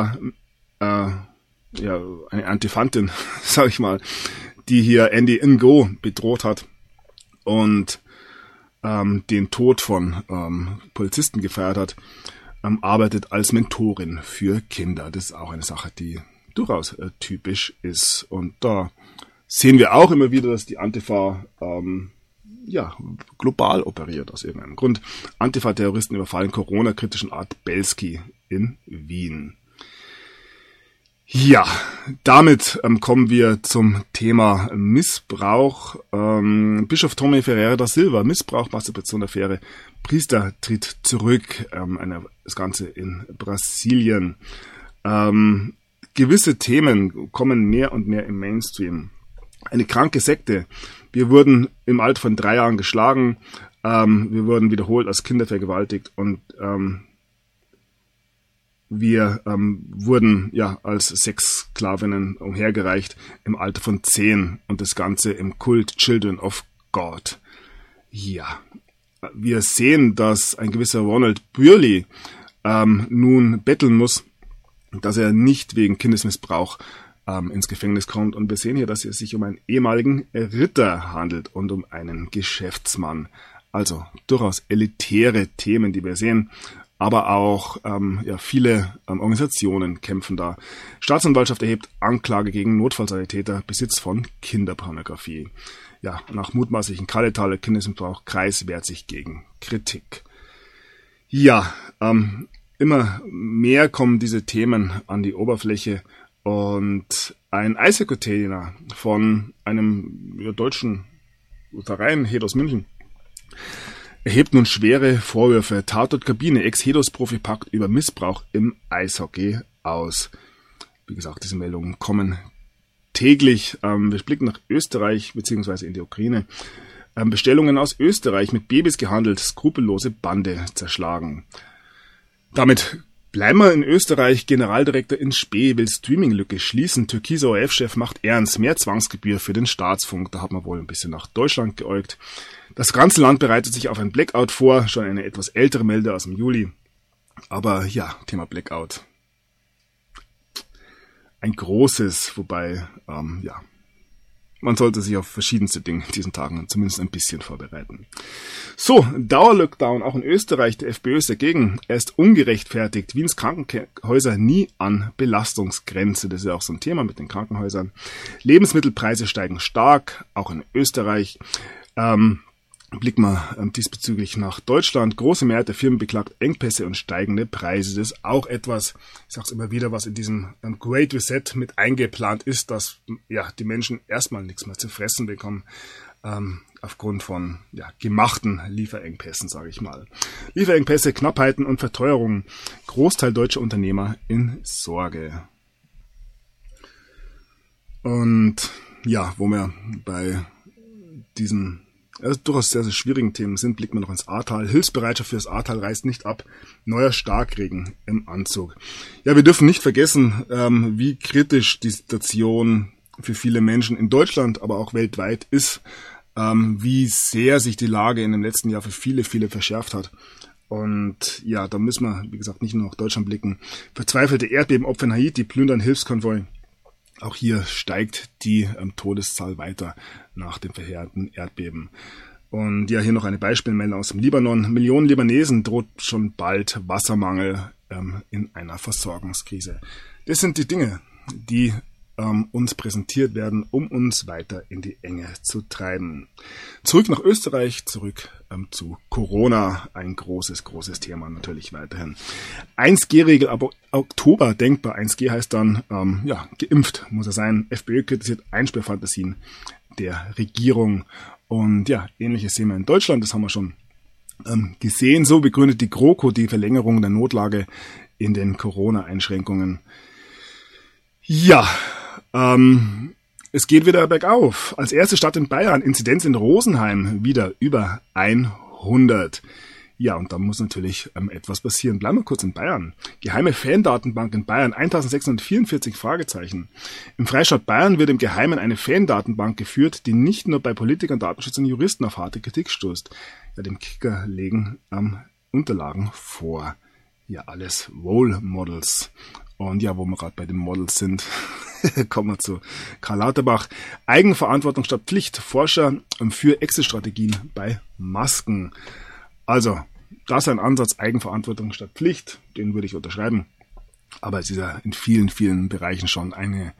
Antifantin, sag ich mal, die hier Andy Ngo bedroht hat und den Tod von Polizisten gefeiert hat, arbeitet als Mentorin für Kinder. Das ist auch eine Sache, die durchaus typisch ist. Und da sehen wir auch immer wieder, dass die Antifa global operiert aus irgendeinem Grund. Antifa-Terroristen überfallen Corona-kritischen Art Belski in Wien. Ja, damit kommen wir zum Thema Missbrauch. Bischof Tommy Ferreira da Silva, Missbrauch, Masturbation-Affäre, Priester tritt zurück, das Ganze in Brasilien. Gewisse Themen kommen mehr und mehr im Mainstream. Eine kranke Sekte. Wir wurden im Alter von 3 Jahren geschlagen, wir wurden wiederholt als Kinder vergewaltigt und wir wurden als Sexsklavinnen umhergereicht im Alter von 10 und das Ganze im Kult Children of God. Ja, wir sehen, dass ein gewisser Ronald Burley nun betteln muss, dass er nicht wegen Kindesmissbrauch ins Gefängnis kommt. Und wir sehen hier, dass es sich um einen ehemaligen Ritter handelt und um einen Geschäftsmann. Also durchaus elitäre Themen, die wir sehen. Aber auch viele Organisationen kämpfen da. Staatsanwaltschaft erhebt Anklage gegen Notfallsanitäter, Besitz von Kinderpornografie. Ja, nach mutmaßlichen Kalletaler Kindesmissbrauch, Kreis wehrt sich gegen Kritik. Ja, immer mehr kommen diese Themen an die Oberfläche Und ein Eishockey-Trainer von einem deutschen Verein, Hedos München, erhebt nun schwere Vorwürfe. Tatort Kabine, Ex-Hedos-Profi packt über Missbrauch im Eishockey aus. Wie gesagt, diese Meldungen kommen täglich. Wir blicken nach Österreich bzw. in die Ukraine. Bestellungen aus Österreich, mit Babys gehandelt, skrupellose Bande zerschlagen. Damit bleiben wir in Österreich. Generaldirektor in Spee will Streaming-Lücke schließen. Türkiser ORF-Chef macht ernst. Mehr Zwangsgebühr für den Staatsfunk. Da hat man wohl ein bisschen nach Deutschland geäugt. Das ganze Land bereitet sich auf ein Blackout vor. Schon eine etwas ältere Meldung aus dem Juli. Aber ja, Thema Blackout. Ein großes, wobei, man sollte sich auf verschiedenste Dinge in diesen Tagen zumindest ein bisschen vorbereiten. So, Dauerlockdown auch in Österreich. Der FPÖ ist dagegen. Er ist ungerechtfertigt. Wiens Krankenhäuser nie an Belastungsgrenze. Das ist ja auch so ein Thema mit den Krankenhäusern. Lebensmittelpreise steigen stark, auch in Österreich. Blicken wir diesbezüglich nach Deutschland. Große Mehrheit der Firmen beklagt Engpässe und steigende Preise. Das ist auch etwas, ich sage es immer wieder, was in diesem Great Reset mit eingeplant ist, dass die Menschen erstmal nichts mehr zu fressen bekommen, aufgrund von gemachten Lieferengpässen, sage ich mal. Lieferengpässe, Knappheiten und Verteuerungen. Großteil deutscher Unternehmer in Sorge. Und wo wir bei diesen durchaus sehr, sehr schwierigen Themen sind, blicken wir noch ins Ahrtal. Hilfsbereitschaft für das Ahrtal reißt nicht ab. Neuer Starkregen im Anzug. Ja, wir dürfen nicht vergessen, wie kritisch die Situation für viele Menschen in Deutschland, aber auch weltweit ist, wie sehr sich die Lage in dem letzten Jahr für viele, viele verschärft hat. Und da müssen wir, wie gesagt, nicht nur nach Deutschland blicken. Verzweifelte Erdbebenopfer in Haiti plündern Hilfskonvoi. Auch hier steigt die Todeszahl weiter nach dem verheerenden Erdbeben. Und hier noch eine Beispielmeldung aus dem Libanon. Millionen Libanesen droht schon bald Wassermangel in einer Versorgungskrise. Das sind die Dinge, die uns präsentiert werden, um uns weiter in die Enge zu treiben. Zurück nach Österreich, zurück zu Corona. Ein großes, großes Thema natürlich weiterhin. 1G-Regel ab Oktober denkbar. 1G heißt dann, geimpft muss er sein. FPÖ kritisiert Einsperrfantasien der Regierung. Und Ähnliches sehen wir in Deutschland. Das haben wir schon gesehen. So begründet die GroKo die Verlängerung der Notlage in den Corona-Einschränkungen. Es geht wieder bergauf. Als erste Stadt in Bayern, Inzidenz in Rosenheim wieder über 100. Ja, und da muss natürlich etwas passieren. Bleiben wir kurz in Bayern. Geheime Fandatenbank in Bayern, 1644 Fragezeichen. Im Freistaat Bayern wird im Geheimen eine Fandatenbank geführt, die nicht nur bei Politikern, Datenschützern und Juristen auf harte Kritik stößt. Dem Kicker legen Unterlagen vor. Alles Role Models. Und wo wir gerade bei den Models sind, kommen wir zu Karl Lauterbach. Eigenverantwortung statt Pflicht. Forscher für Exit-Strategien bei Masken. Also, das ist ein Ansatz, Eigenverantwortung statt Pflicht. Den würde ich unterschreiben. Aber es ist ja in vielen, vielen Bereichen schon eine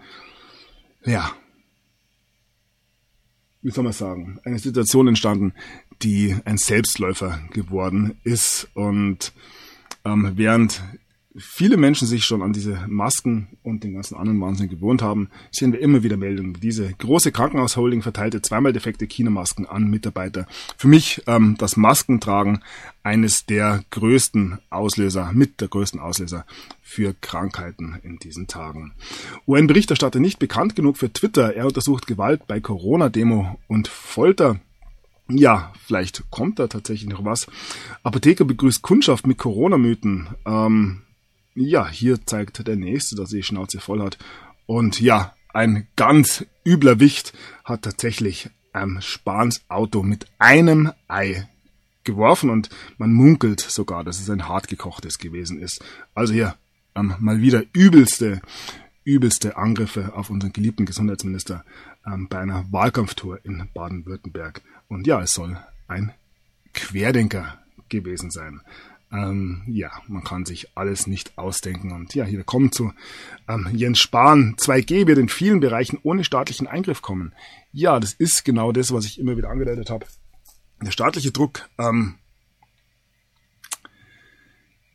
Situation entstanden, die ein Selbstläufer geworden ist. Und während viele Menschen sich schon an diese Masken und den ganzen anderen Wahnsinn gewohnt haben, sehen wir immer wieder Meldungen. Diese große Krankenhausholding verteilte zweimal defekte China-Masken an Mitarbeiter. Für mich das Maskentragen eines der größten Auslöser, mit der größten Auslöser für Krankheiten in diesen Tagen. UN-Berichterstatter nicht bekannt genug für Twitter. Er untersucht Gewalt bei Corona-Demo und Folter. Ja, vielleicht kommt da tatsächlich noch was. Apotheker begrüßt Kundschaft mit Corona-Mythen. Hier zeigt der Nächste, dass er die Schnauze voll hat. Und ein ganz übler Wicht hat tatsächlich Spahns Auto mit einem Ei geworfen und man munkelt sogar, dass es ein hartgekochtes gewesen ist. Also hier mal wieder übelste Angriffe auf unseren geliebten Gesundheitsminister bei einer Wahlkampftour in Baden-Württemberg. Und es soll ein Querdenker gewesen sein. Man kann sich alles nicht ausdenken. Und hier kommen zu Jens Spahn. 2G wird in vielen Bereichen ohne staatlichen Eingriff kommen. Ja, das ist genau das, was ich immer wieder angedeutet habe. Der staatliche Druck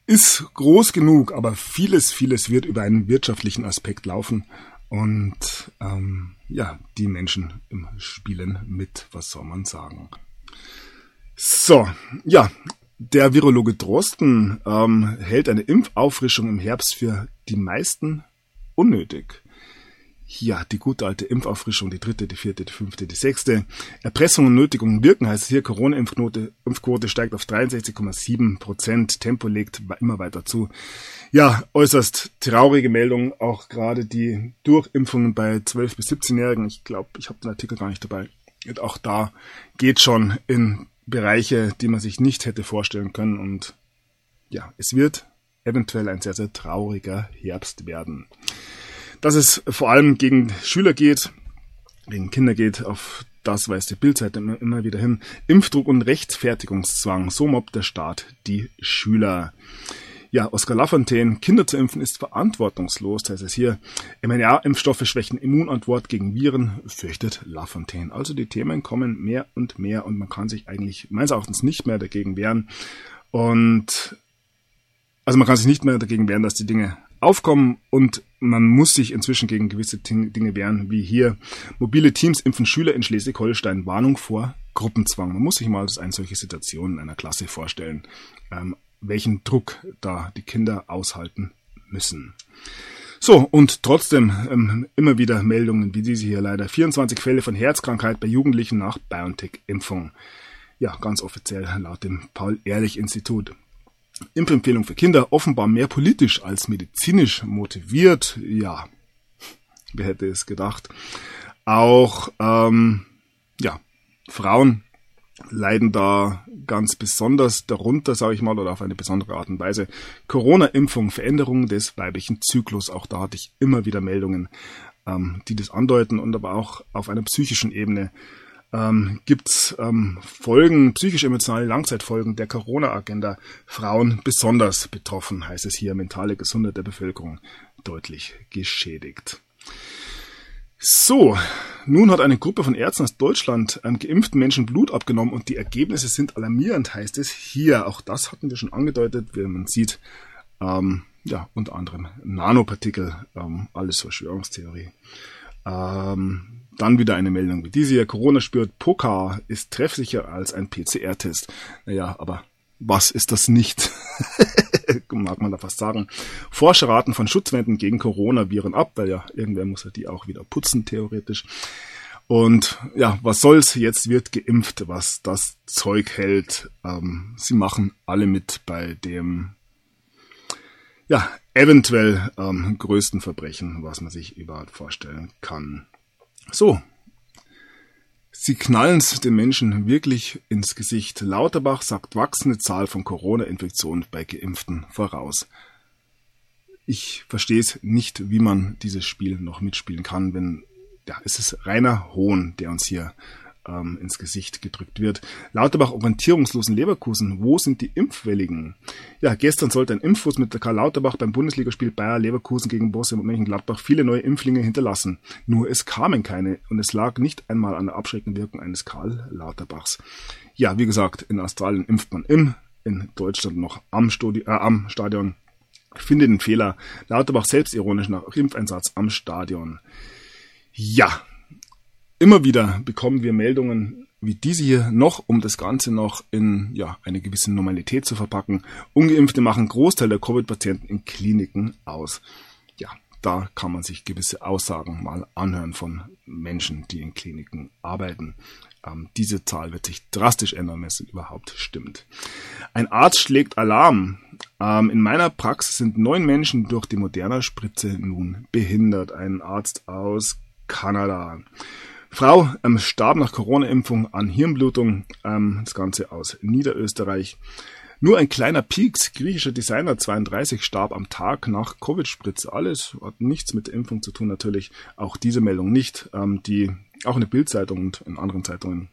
ist groß genug, aber vieles wird über einen wirtschaftlichen Aspekt laufen. Und die Menschen spielen mit, was soll man sagen. So, ja, der Virologe Drosten hält eine Impfauffrischung im Herbst für die meisten unnötig. Ja, die gute alte Impfauffrischung, die 3., die 4., die 5., die 6. Erpressung und Nötigung wirken, heißt es hier, Corona-Impfquote steigt auf 63,7%, Tempo legt immer weiter zu. Ja, äußerst traurige Meldung, auch gerade die Durchimpfungen bei 12- bis 17-Jährigen. Ich glaube, ich habe den Artikel gar nicht dabei. Und auch da geht schon in Bereiche, die man sich nicht hätte vorstellen können. Und ja, es wird eventuell ein sehr, sehr trauriger Herbst werden. Dass es vor allem gegen Schüler geht, gegen Kinder geht, auf das weist die Bild-Seite immer wieder hin. Impfdruck und Rechtfertigungszwang, so mobbt der Staat die Schüler. Ja, Oskar Lafontaine, Kinder zu impfen ist verantwortungslos, heißt es hier. mRNA-Impfstoffe schwächen Immunantwort gegen Viren, fürchtet Lafontaine. Also die Themen kommen mehr und man kann sich eigentlich meines Erachtens nicht mehr dagegen wehren. Man kann sich nicht mehr dagegen wehren, dass die Dinge aufkommen und man muss sich inzwischen gegen gewisse Dinge wehren, wie hier mobile Teams impfen Schüler in Schleswig-Holstein, Warnung vor Gruppenzwang. Man muss sich mal eine solche Situation in einer Klasse vorstellen, welchen Druck da die Kinder aushalten müssen. So, und trotzdem immer wieder Meldungen wie diese hier leider. 24 Fälle von Herzkrankheit bei Jugendlichen nach BioNTech-Impfung. Ja, ganz offiziell laut dem Paul-Ehrlich-Institut. Impfempfehlung für Kinder offenbar mehr politisch als medizinisch motiviert. Ja, wer hätte es gedacht. Auch Frauen leiden da ganz besonders darunter, sage ich mal, oder auf eine besondere Art und Weise. Corona-Impfung, Veränderung des weiblichen Zyklus. Auch da hatte ich immer wieder Meldungen, die das andeuten, und aber auch auf einer psychischen Ebene gibt's Folgen, psychisch-emotionale Langzeitfolgen der Corona-Agenda. Frauen besonders betroffen, heißt es hier, mentale Gesundheit der Bevölkerung deutlich geschädigt. So, nun hat eine Gruppe von Ärzten aus Deutschland geimpften Menschen Blut abgenommen und die Ergebnisse sind alarmierend, heißt es hier. Auch das hatten wir schon angedeutet, wie man sieht. Unter anderem Nanopartikel, alles Verschwörungstheorie. Dann wieder eine Meldung wie diese hier. Corona spürt, Poker ist treffsicher als ein PCR-Test. Naja, aber was ist das nicht? Mag man da fast sagen. Forscher raten von Schutzwänden gegen Coronaviren ab, weil ja irgendwer muss ja die auch wieder putzen, theoretisch. Und ja, was soll's? Jetzt wird geimpft, was das Zeug hält. Sie machen alle mit bei dem eventuell größten Verbrechen, was man sich überhaupt vorstellen kann. So, sie knallen es den Menschen wirklich ins Gesicht. Lauterbach sagt wachsende Zahl von Corona-Infektionen bei Geimpften voraus. Ich verstehe es nicht, wie man dieses Spiel noch mitspielen kann, wenn es ist reiner Hohn, der uns hier ins Gesicht gedrückt wird. Lauterbach orientierungslos in Leverkusen. Wo sind die Impfwilligen? Ja, gestern sollte ein Impfbus mit Karl Lauterbach beim Bundesligaspiel Bayer Leverkusen gegen Borussia Mönchengladbach viele neue Impflinge hinterlassen. Nur es kamen keine und es lag nicht einmal an der abschreckenden Wirkung eines Karl Lauterbachs. Ja, wie gesagt, in Australien impft man in Deutschland noch am Stadion. Ich finde den Fehler. Lauterbach selbstironisch nach Impfeinsatz am Stadion. Ja, immer wieder bekommen wir Meldungen wie diese hier noch, um das Ganze noch in eine gewisse Normalität zu verpacken. Ungeimpfte machen Großteil der Covid-Patienten in Kliniken aus. Ja, da kann man sich gewisse Aussagen mal anhören von Menschen, die in Kliniken arbeiten. Diese Zahl wird sich drastisch ändern, wenn es überhaupt stimmt. Ein Arzt schlägt Alarm. In meiner Praxis sind 9 Menschen durch die Moderna-Spritze nun behindert. Ein Arzt aus Kanada. Frau starb nach Corona-Impfung an Hirnblutung, das Ganze aus Niederösterreich. Nur ein kleiner Pieks, griechischer Designer 32 starb am Tag nach Covid-Spritze. Alles hat nichts mit der Impfung zu tun, natürlich. Auch diese Meldung nicht, die auch in der Bild-Zeitung und in anderen Zeitungen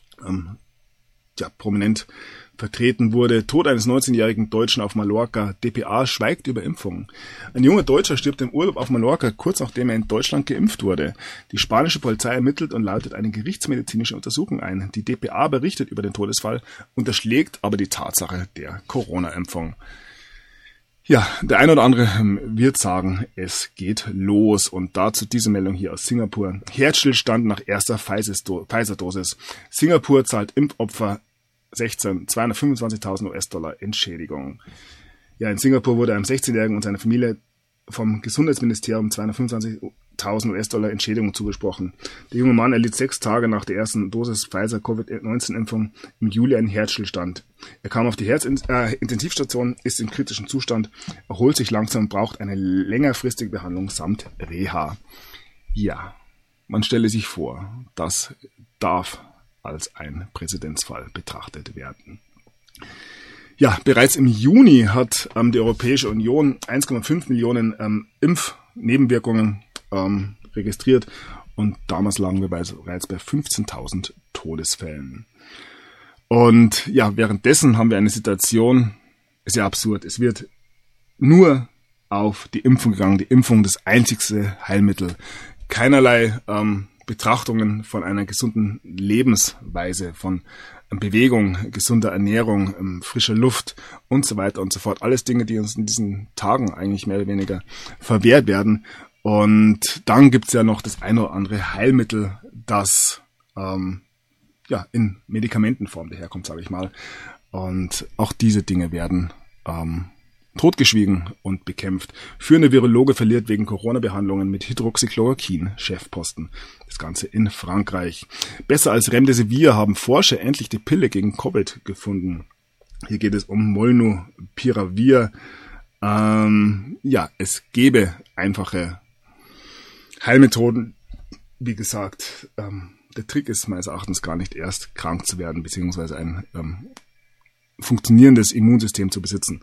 prominent vertreten wurde. Tod eines 19-jährigen Deutschen auf Mallorca. dpa schweigt über Impfungen. Ein junger Deutscher stirbt im Urlaub auf Mallorca, kurz nachdem er in Deutschland geimpft wurde. Die spanische Polizei ermittelt und leitet eine gerichtsmedizinische Untersuchung ein. Die dpa berichtet über den Todesfall, unterschlägt aber die Tatsache der Corona-Impfung. Ja, der eine oder andere wird sagen, es geht los. Und dazu diese Meldung hier aus Singapur. Herzstillstand nach erster Pfizer-Dosis. Singapur zahlt Impfopfer 225.000 US-Dollar Entschädigung. Ja, in Singapur wurde einem 16-Jährigen und seiner Familie vom Gesundheitsministerium 225.000 US-Dollar Entschädigung zugesprochen. Der junge Mann erlitt 6 Tage nach der ersten Dosis Pfizer-Covid-19-Impfung im Juli einen Herzstillstand. Er kam auf die Intensivstation, ist in kritischem Zustand, erholt sich langsam und braucht eine längerfristige Behandlung samt Reha. Ja, man stelle sich vor, das darf als ein Präzedenzfall betrachtet werden. Ja, bereits im Juni hat die Europäische Union 1,5 Millionen Impfnebenwirkungen registriert und damals lagen wir bereits bei 15.000 Todesfällen. Und ja, währenddessen haben wir eine Situation, ist ja absurd, es wird nur auf die Impfung gegangen, die Impfung das einzigste Heilmittel. Keinerlei Betrachtungen von einer gesunden Lebensweise, von Bewegung, gesunder Ernährung, frischer Luft und so weiter und so fort. Alles Dinge, die uns in diesen Tagen eigentlich mehr oder weniger verwehrt werden. Und dann gibt's ja noch das eine oder andere Heilmittel, das in Medikamentenform daherkommt, sage ich mal. Und auch diese Dinge werden totgeschwiegen und bekämpft. Führende Virologe verliert wegen Corona-Behandlungen mit Hydroxychloroquin Chefposten. Das Ganze in Frankreich. Besser als Remdesivir haben Forscher endlich die Pille gegen Covid gefunden. Hier geht es um Molnupiravir. Es gäbe einfache Heilmethoden. Wie gesagt, der Trick ist meines Erachtens gar nicht erst krank zu werden, beziehungsweise ein funktionierendes Immunsystem zu besitzen.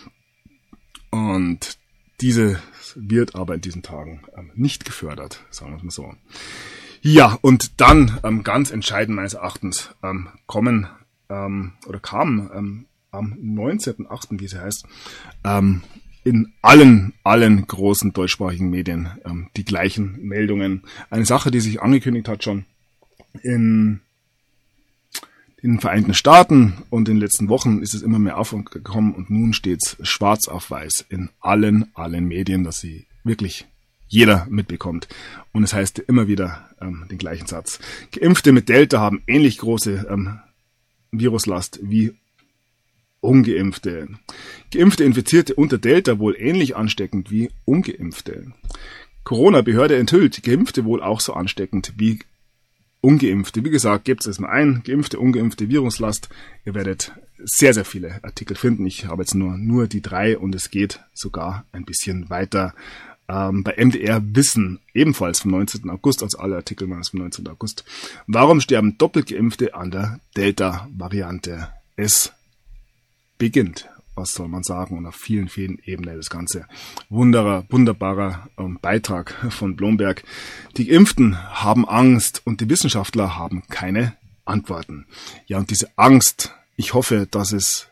Und diese wird aber in diesen Tagen nicht gefördert, sagen wir es mal so. Ja, und dann ganz entscheidend meines Erachtens kamen am 19.08., wie es heißt, in allen großen deutschsprachigen Medien die gleichen Meldungen. Eine Sache, die sich angekündigt hat schon in den Vereinigten Staaten und in den letzten Wochen ist es immer mehr aufgekommen und nun steht es schwarz auf weiß in allen Medien, dass sie wirklich jeder mitbekommt. Und es heißt immer wieder den gleichen Satz. Geimpfte mit Delta haben ähnlich große Viruslast wie Ungeimpfte. Geimpfte Infizierte unter Delta wohl ähnlich ansteckend wie Ungeimpfte. Corona-Behörde enthüllt, Geimpfte wohl auch so ansteckend wie Ungeimpfte. Wie gesagt, gebt es mal ein, Geimpfte, Ungeimpfte, Viruslast. Ihr werdet sehr, sehr viele Artikel finden. Ich habe jetzt nur die 3 und es geht sogar ein bisschen weiter. Bei MDR Wissen, ebenfalls vom 19. August, also alle Artikel waren vom 19. August. Warum sterben doppelt Geimpfte an der Delta-Variante? Es beginnt. Was soll man sagen? Und auf vielen Ebenen das Ganze. Wunderbarer Beitrag von Blomberg. Die Geimpften haben Angst und die Wissenschaftler haben keine Antworten. Ja, und diese Angst, ich hoffe, dass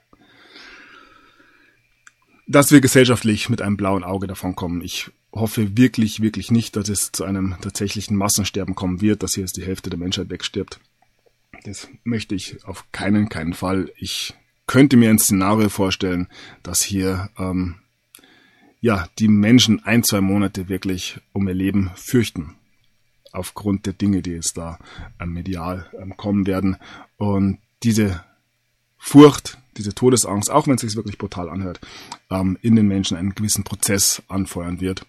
wir gesellschaftlich mit einem blauen Auge davon kommen. Ich hoffe wirklich nicht, dass es zu einem tatsächlichen Massensterben kommen wird, dass hier jetzt die Hälfte der Menschheit wegstirbt. Das möchte ich auf keinen Fall. Ich könnte mir ein Szenario vorstellen, dass hier die Menschen 1-2 Monate wirklich um ihr Leben fürchten. Aufgrund der Dinge, die jetzt da medial kommen werden. Und diese Furcht, diese Todesangst, auch wenn es sich wirklich brutal anhört, in den Menschen einen gewissen Prozess anfeuern wird,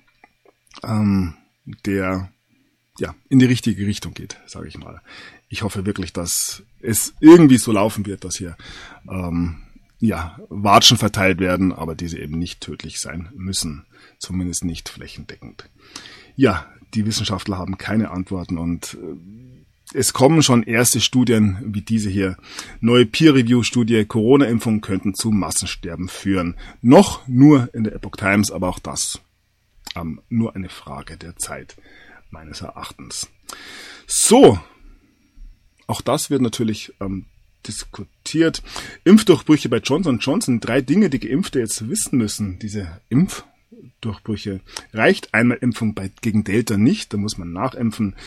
der in die richtige Richtung geht, sage ich mal. Ich hoffe wirklich, dass es irgendwie so laufen wird, dass hier Watschen verteilt werden, aber diese eben nicht tödlich sein müssen, zumindest nicht flächendeckend. Ja, die Wissenschaftler haben keine Antworten und es kommen schon erste Studien wie diese hier. Neue Peer-Review-Studie, Corona-Impfungen könnten zu Massensterben führen. Noch nur in der Epoch Times, aber auch das nur eine Frage der Zeit, meines Erachtens. So, auch das wird natürlich diskutiert. Impfdurchbrüche bei Johnson & Johnson. 3 Dinge, die Geimpfte jetzt wissen müssen. Diese Impfdurchbrüche. Reicht einmal Impfung gegen Delta nicht, da muss man nachimpfen.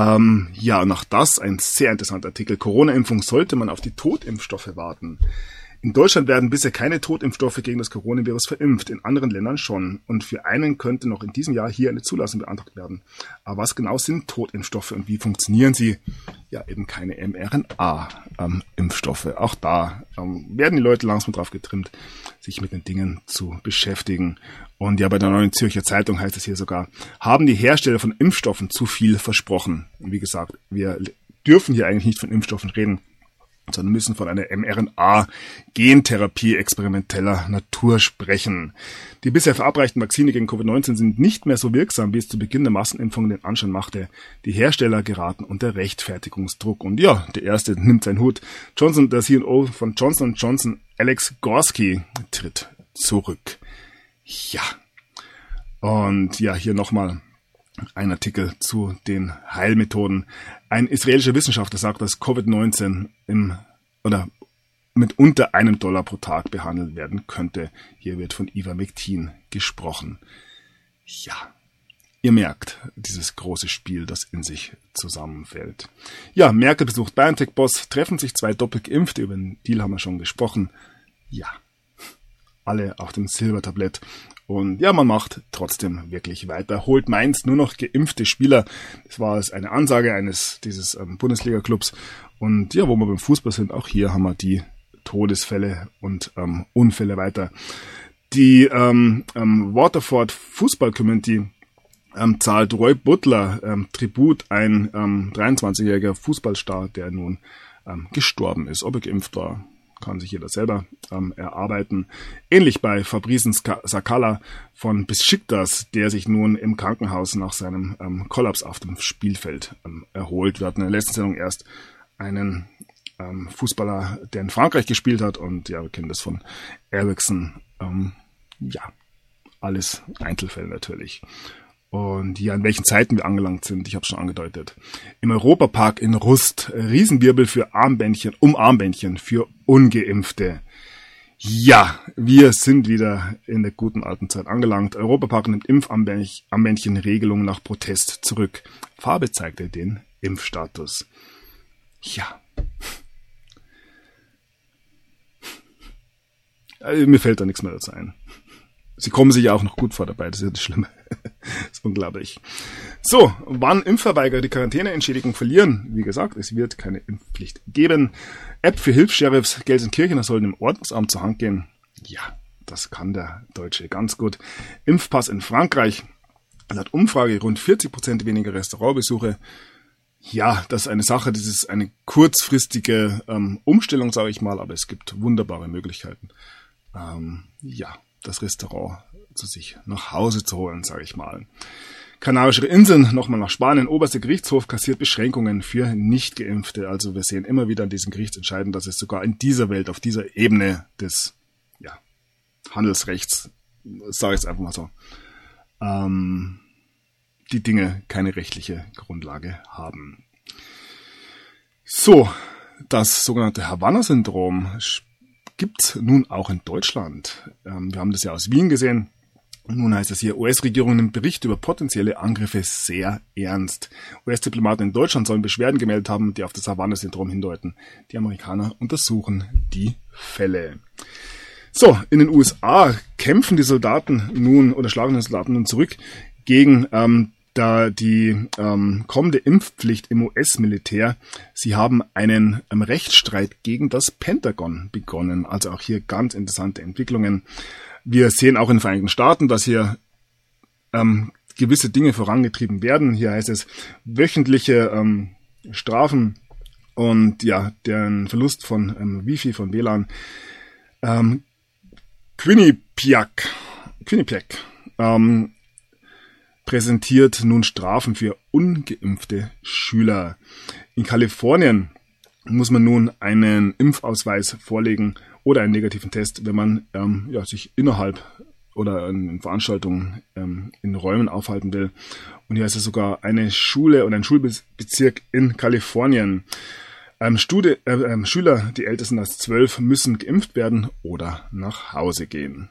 Und auch das ein sehr interessanter Artikel. Corona-Impfung, sollte man auf die Totimpfstoffe warten? In Deutschland werden bisher keine Totimpfstoffe gegen das Coronavirus verimpft, in anderen Ländern schon. Und für einen könnte noch in diesem Jahr hier eine Zulassung beantragt werden. Aber was genau sind Totimpfstoffe und wie funktionieren sie? Ja, eben keine mRNA-Impfstoffe. Auch da werden die Leute langsam drauf getrimmt, sich mit den Dingen zu beschäftigen. Und ja, bei der Neuen Zürcher Zeitung heißt es hier sogar, haben die Hersteller von Impfstoffen zu viel versprochen. Und wie gesagt, wir dürfen hier eigentlich nicht von Impfstoffen reden, sondern müssen von einer mRNA-Gentherapie experimenteller Natur sprechen. Die bisher verabreichten Vakzine gegen Covid-19 sind nicht mehr so wirksam, wie es zu Beginn der Massenimpfung den Anschein machte. Die Hersteller geraten unter Rechtfertigungsdruck. Und ja, der erste nimmt seinen Hut. Der CEO von Johnson & Johnson, Alex Gorsky, tritt zurück. Ja. Und ja, hier nochmal ein Artikel zu den Heilmethoden. Ein israelischer Wissenschaftler sagt, dass Covid-19 mit unter $1 pro Tag behandelt werden könnte. Hier wird von Ivermectin gesprochen. Ja, ihr merkt dieses große Spiel, das in sich zusammenfällt. Ja, Merkel besucht BioNTech-Boss, treffen sich 2 doppelt Geimpfte, über den Deal haben wir schon gesprochen. Ja, alle auf dem Silbertablett. Und ja, man macht trotzdem wirklich weiter. Holt Mainz nur noch geimpfte Spieler. Das war eine Ansage dieses Bundesliga-Clubs. Und ja, wo wir beim Fußball sind, auch hier haben wir die Todesfälle und Unfälle weiter. Die Waterford Fußball Community zahlt Roy Butler Tribut, ein 23-jähriger Fußballstar, der nun gestorben ist. Ob er geimpft war, kann sich jeder selber erarbeiten. Ähnlich bei Fabrice Sakala von Besiktas, der sich nun im Krankenhaus nach seinem Kollaps auf dem Spielfeld erholt. Wir hatten in der letzten Sendung erst einen Fußballer, der in Frankreich gespielt hat, und ja, wir kennen das von Eriksen. Ja, alles Einzelfälle natürlich. Und ja, in welchen Zeiten wir angelangt sind, ich habe es schon angedeutet. Im Europapark in Rust, Riesenwirbel für Armbändchen für Ungeimpfte. Ja, wir sind wieder in der guten alten Zeit angelangt. Europapark nimmt Impfarmbändchenregelung nach Protest zurück. Farbe zeigte den Impfstatus. Ja. Also, mir fällt da nichts mehr dazu ein. Sie kommen sich ja auch noch gut vor dabei, das ist ja das Schlimme. Das ist unglaublich. So, wann Impfverweigerer die Quarantäneentschädigung verlieren? Wie gesagt, es wird keine Impfpflicht geben. App für Hilfs-Sheriffs, Gelsenkirchener sollen im Ordnungsamt zur Hand gehen. Ja, das kann der Deutsche ganz gut. Impfpass in Frankreich. Laut Umfrage rund 40% weniger Restaurantbesuche. Ja, das ist eine Sache, das ist eine kurzfristige Umstellung, sage ich mal, aber es gibt wunderbare Möglichkeiten. Ja, das Restaurant zu sich nach Hause zu holen, sage ich mal. Kanarische Inseln, nochmal nach Spanien. Oberster Gerichtshof kassiert Beschränkungen für Nicht-Geimpfte. Also wir sehen immer wieder an diesen Gerichtsentscheiden, dass es sogar in dieser Welt, auf dieser Ebene des Handelsrechts, sage ich jetzt einfach mal so, die Dinge keine rechtliche Grundlage haben. So, das sogenannte Havanna-Syndrom gibt's nun auch in Deutschland. Wir haben das ja aus Wien gesehen. Nun heißt es hier, US-Regierung nimmt Bericht über potenzielle Angriffe sehr ernst. US-Diplomaten in Deutschland sollen Beschwerden gemeldet haben, die auf das Havanna-Syndrom hindeuten. Die Amerikaner untersuchen die Fälle. So, in den USA kämpfen die Soldaten nun oder schlagen die Soldaten nun zurück gegen die kommende Impfpflicht im US-Militär. Sie haben einen Rechtsstreit gegen das Pentagon begonnen. Also auch hier ganz interessante Entwicklungen. Wir sehen auch in den Vereinigten Staaten, dass hier gewisse Dinge vorangetrieben werden. Hier heißt es wöchentliche Strafen und ja, den Verlust von Wifi, von WLAN. Quinnipiac präsentiert nun Strafen für ungeimpfte Schüler. In Kalifornien muss man nun einen Impfausweis vorlegen oder einen negativen Test, wenn man sich innerhalb oder in Veranstaltungen in Räumen aufhalten will. Und hier ist es sogar eine Schule und ein Schulbezirk in Kalifornien. Schüler, die älter sind als 12, müssen geimpft werden oder nach Hause gehen.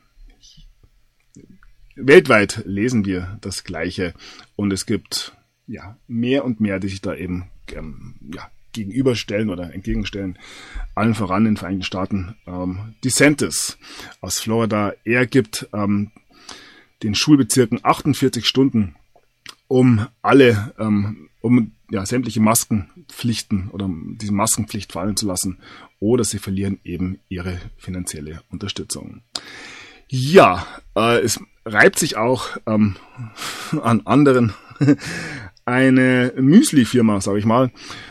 Weltweit lesen wir das Gleiche und es gibt mehr und mehr, die sich da eben gegenüberstellen oder entgegenstellen. Allen voran in den Vereinigten Staaten DeSantis aus Florida. Er gibt den Schulbezirken 48 Stunden, um sämtliche Maskenpflichten oder diese Maskenpflicht fallen zu lassen, oder sie verlieren eben ihre finanzielle Unterstützung. Ja, es reibt sich auch an anderen eine Müsli-Firma, sage ich mal,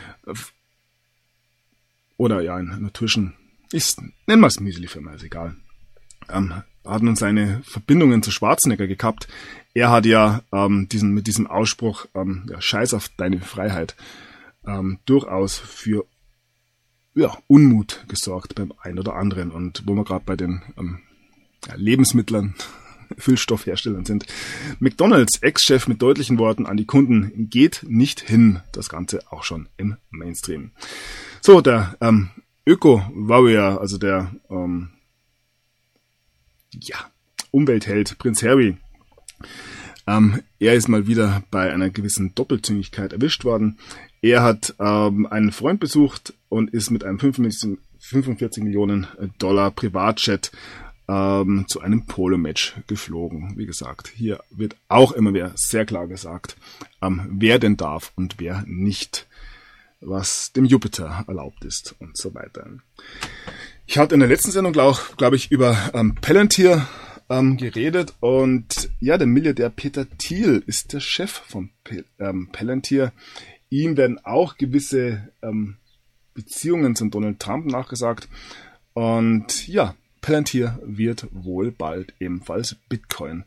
oder ja, in Nutrition, nennen wir es Müsli-Firma, ist egal, hat nun seine Verbindungen zu Schwarzenegger gekappt. Er hat ja mit diesem Ausspruch, Scheiß auf deine Freiheit, durchaus für Unmut gesorgt beim einen oder anderen. Und wo wir gerade bei den Lebensmittlern, Füllstoffherstellern sind. McDonald's, Ex-Chef mit deutlichen Worten an die Kunden, geht nicht hin. Das Ganze auch schon im Mainstream. So, der Öko-Warrior, also der Umweltheld Prinz Harry, er ist mal wieder bei einer gewissen Doppelzüngigkeit erwischt worden. Er hat einen Freund besucht und ist mit einem 45 Millionen Dollar Privatjet zu einem Polo-Match geflogen. Wie gesagt, hier wird auch immer wieder sehr klar gesagt, wer denn darf und wer nicht, was dem Jupiter erlaubt ist und so weiter. Ich hatte in der letzten Sendung, glaube ich, über Palantir geredet, und ja, der Milliardär Peter Thiel ist der Chef von Palantir. Ihm werden auch gewisse Beziehungen zum Donald Trump nachgesagt, und ja, Palantir wird wohl bald ebenfalls Bitcoin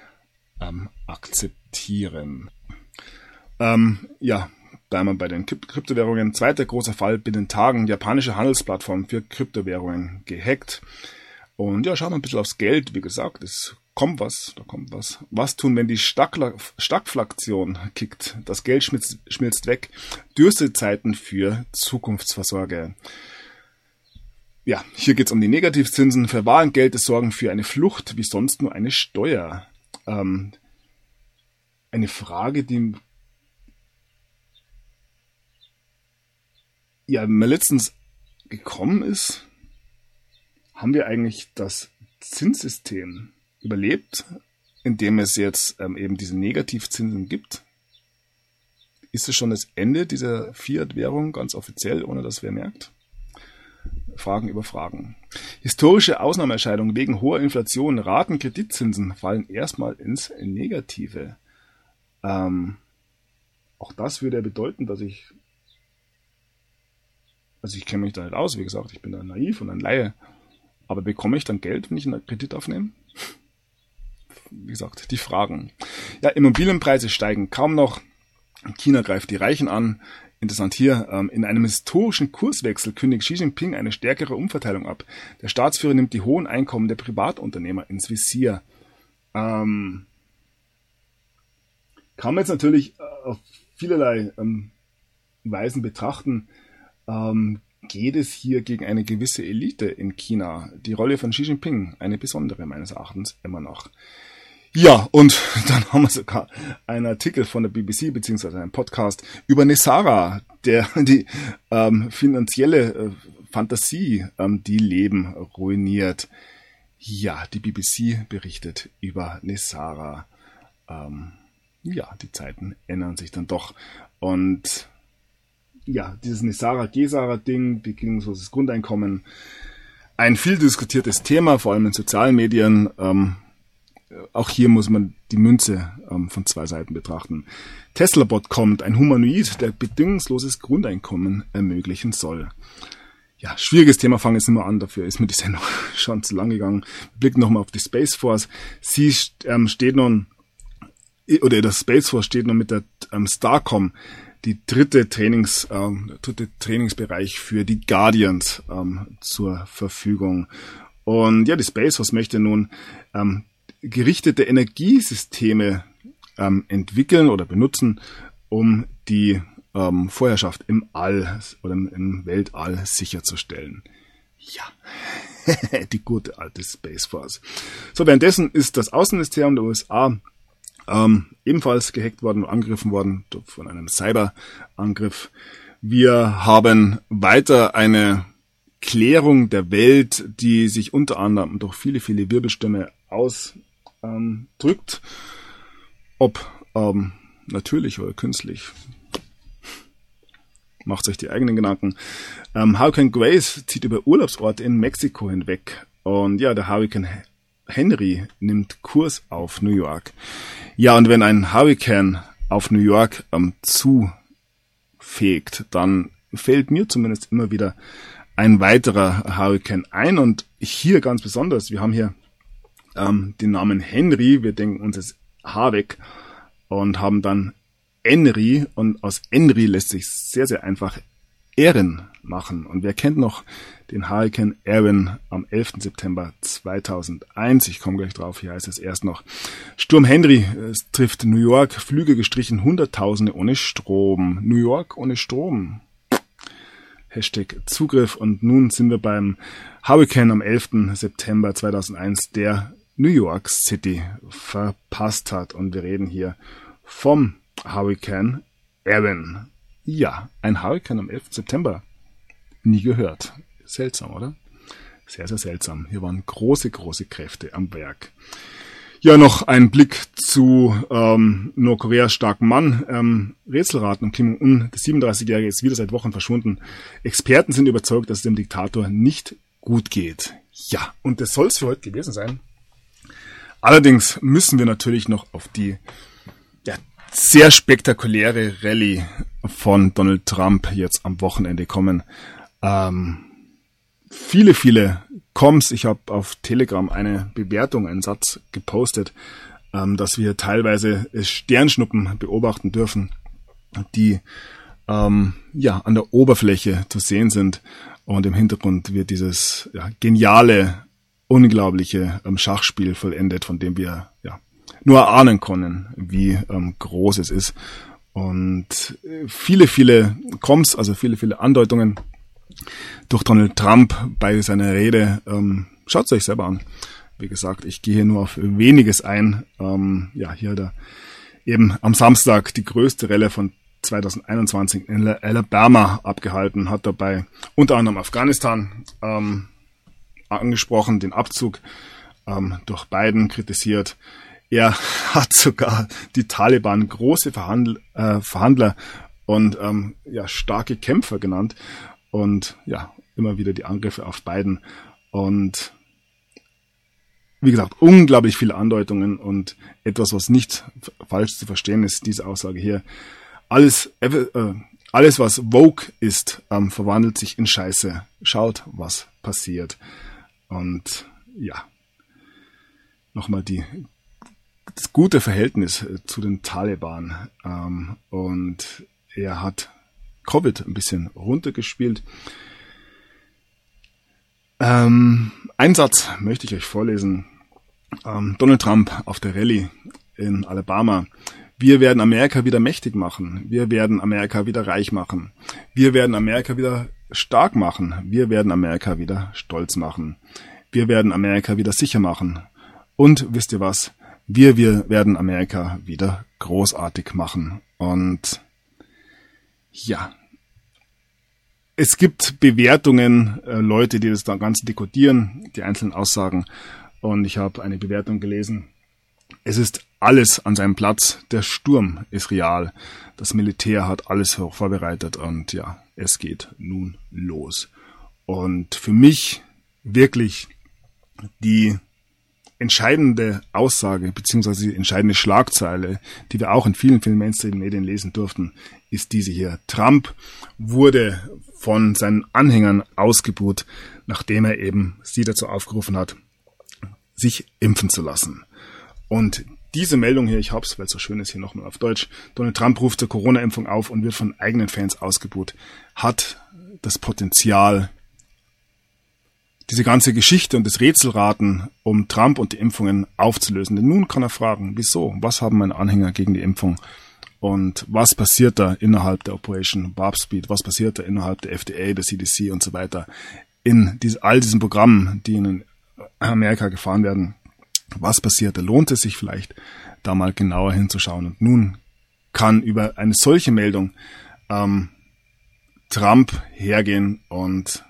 akzeptieren. Bleiben wir bei den Kryptowährungen. Zweiter großer Fall binnen Tagen. Japanische Handelsplattform für Kryptowährungen gehackt. Und ja, schauen wir ein bisschen aufs Geld. Wie gesagt, da kommt was. Was tun, wenn die Stagflation kickt? Das Geld schmilzt weg. Dürstezeiten für Zukunftsvorsorge. Ja, hier geht's um die Negativzinsen. Verwahrentgelte sorgen für eine Flucht wie sonst nur eine Steuer. Eine Frage, die mir letztens gekommen ist: Haben wir eigentlich das Zinssystem überlebt, in dem es jetzt eben diese Negativzinsen gibt? Ist es schon das Ende dieser Fiat-Währung, ganz offiziell, ohne dass wer merkt? Fragen über Fragen. Historische Ausnahmeerscheinung: Wegen hoher Inflation, Ratenkreditzinsen fallen erstmal ins Negative. Auch das würde ja bedeuten, dass ich kenne mich da nicht aus, wie gesagt, ich bin da naiv und ein Laie, aber bekomme ich dann Geld, wenn ich einen Kredit aufnehme? Wie gesagt, die Fragen. Ja, Immobilienpreise steigen kaum noch. China greift die Reichen an. Interessant hier, in einem historischen Kurswechsel kündigt Xi Jinping eine stärkere Umverteilung ab. Der Staatsführer nimmt die hohen Einkommen der Privatunternehmer ins Visier. Kann man jetzt natürlich auf vielerlei Weisen betrachten. Geht es hier gegen eine gewisse Elite in China? Die Rolle von Xi Jinping, eine besondere meines Erachtens immer noch. Ja, und dann haben wir sogar einen Artikel von der BBC beziehungsweise einen Podcast über Nessara, der die finanzielle Fantasie, die Leben ruiniert. Ja, die BBC berichtet über Nessara. Die Zeiten ändern sich dann doch. Und ja, dieses Nessara-Gesara-Ding, bedingungsloses Grundeinkommen, ein viel diskutiertes Thema, vor allem in sozialen Medien. Auch hier muss man die Münze von zwei Seiten betrachten. Tesla-Bot kommt, ein Humanoid, der bedingungsloses Grundeinkommen ermöglichen soll. Ja, schwieriges Thema, fange jetzt nicht mehr an, dafür ist mir die Sendung schon zu lang gegangen. Wir blicken nochmal auf die Space Force. Sie steht nun, oder der Space Force steht nun mit der Starcom, die dritte Trainingsbereich für die Guardians zur Verfügung. Und ja, die Space Force möchte nun gerichtete Energiesysteme entwickeln oder benutzen, um die Vorherrschaft im All oder im Weltall sicherzustellen. Ja, die gute alte Space Force. So, währenddessen ist das Außenministerium der USA ebenfalls gehackt worden und angegriffen worden von einem Cyberangriff. Wir haben weiter eine Klärung der Welt, die sich unter anderem durch viele, viele Wirbelstürme ausdrückt. Ob natürlich oder künstlich. Macht euch die eigenen Gedanken. Hurricane Grace zieht über Urlaubsorte in Mexiko hinweg. Und ja, der Hurricane Henry nimmt Kurs auf New York. Ja, und wenn ein Hurricane auf New York zufegt, dann fällt mir zumindest immer wieder ein weiterer Hurricane ein. Und hier ganz besonders, wir haben hier den Namen Henry, wir denken uns jetzt H weg und haben dann Enri, und aus Enri lässt sich sehr, sehr einfach Erin machen. Und wer kennt noch den Hurrikan Erin am 11. September 2001? Ich komme gleich drauf, hier heißt es erst noch. Sturm Henry, es trifft New York, Flüge gestrichen, Hunderttausende ohne Strom. New York ohne Strom. Hashtag Zugriff. Und nun sind wir beim Hurrikan am 11. September 2001, der New York City verpasst hat. Und wir reden hier vom Hurrikan Erin. Ja, ein Hurrikan am 11. September. Nie gehört. Seltsam, oder? Sehr, sehr seltsam. Hier waren große, große Kräfte am Werk. Ja, noch ein Blick zu Nordkoreas starken Mann. Rätselraten um Kim Jong-un. Der 37-Jährige ist wieder seit Wochen verschwunden. Experten sind überzeugt, dass es dem Diktator nicht gut geht. Ja, und das soll es für heute gewesen sein. Allerdings müssen wir natürlich noch auf die sehr spektakuläre Rallye von Donald Trump jetzt am Wochenende kommen. Viele, viele Coms. Ich habe auf Telegram eine Bewertung, einen Satz gepostet, dass wir teilweise Sternschnuppen beobachten dürfen, die an der Oberfläche zu sehen sind. Und im Hintergrund wird dieses geniale, unglaubliche Schachspiel vollendet, von dem wir nur erahnen können, wie groß es ist. Und viele, viele Coms, also viele, viele Andeutungen durch Donald Trump bei seiner Rede. Schaut es euch selber an. Wie gesagt, ich gehe hier nur auf weniges ein. Hier hat er eben am Samstag die größte Rallye von 2021 in Alabama abgehalten, hat dabei unter anderem Afghanistan angesprochen, den Abzug durch Biden kritisiert. Er hat sogar die Taliban große Verhandler und starke Kämpfer genannt und immer wieder die Angriffe auf Biden. Und wie gesagt, unglaublich viele Andeutungen und etwas, was nicht falsch zu verstehen ist, diese Aussage hier. Alles, was Vogue ist, verwandelt sich in Scheiße. Schaut, was passiert. Und nochmal das gute Verhältnis zu den Taliban. Und er hat Covid ein bisschen runtergespielt. Einen Satz möchte ich euch vorlesen. Donald Trump auf der Rallye in Alabama. Wir werden Amerika wieder mächtig machen. Wir werden Amerika wieder reich machen. Wir werden Amerika wieder stark machen. Wir werden Amerika wieder stolz machen. Wir werden Amerika wieder sicher machen. Und wisst ihr was? Wir werden Amerika wieder großartig machen. Und es gibt Bewertungen, Leute, die das Ganze dekodieren, die einzelnen Aussagen. Und ich habe eine Bewertung gelesen. Es ist alles an seinem Platz. Der Sturm ist real. Das Militär hat alles vorbereitet und es geht nun los. Und für mich wirklich die entscheidende Aussage beziehungsweise die entscheidende Schlagzeile, die wir auch in vielen Mainstream-Medien lesen durften, ist diese hier. Trump wurde von seinen Anhängern ausgebuht, nachdem er eben sie dazu aufgerufen hat, sich impfen zu lassen. Und diese Meldung hier, ich hab's, weil es so schön ist, hier nochmal auf Deutsch. Donald Trump ruft zur Corona-Impfung auf und wird von eigenen Fans ausgebuht. Hat das Potenzial, diese ganze Geschichte und das Rätselraten um Trump und die Impfungen aufzulösen. Denn nun kann er fragen, wieso? Was haben meine Anhänger gegen die Impfung? Und was passiert da innerhalb der Operation Warp Speed? Was passiert da innerhalb der FDA, der CDC und so weiter? In all diesen Programmen, die in Amerika gefahren werden. Was passiert? Da lohnt es sich vielleicht, da mal genauer hinzuschauen. Und nun kann über eine solche Meldung Trump hergehen und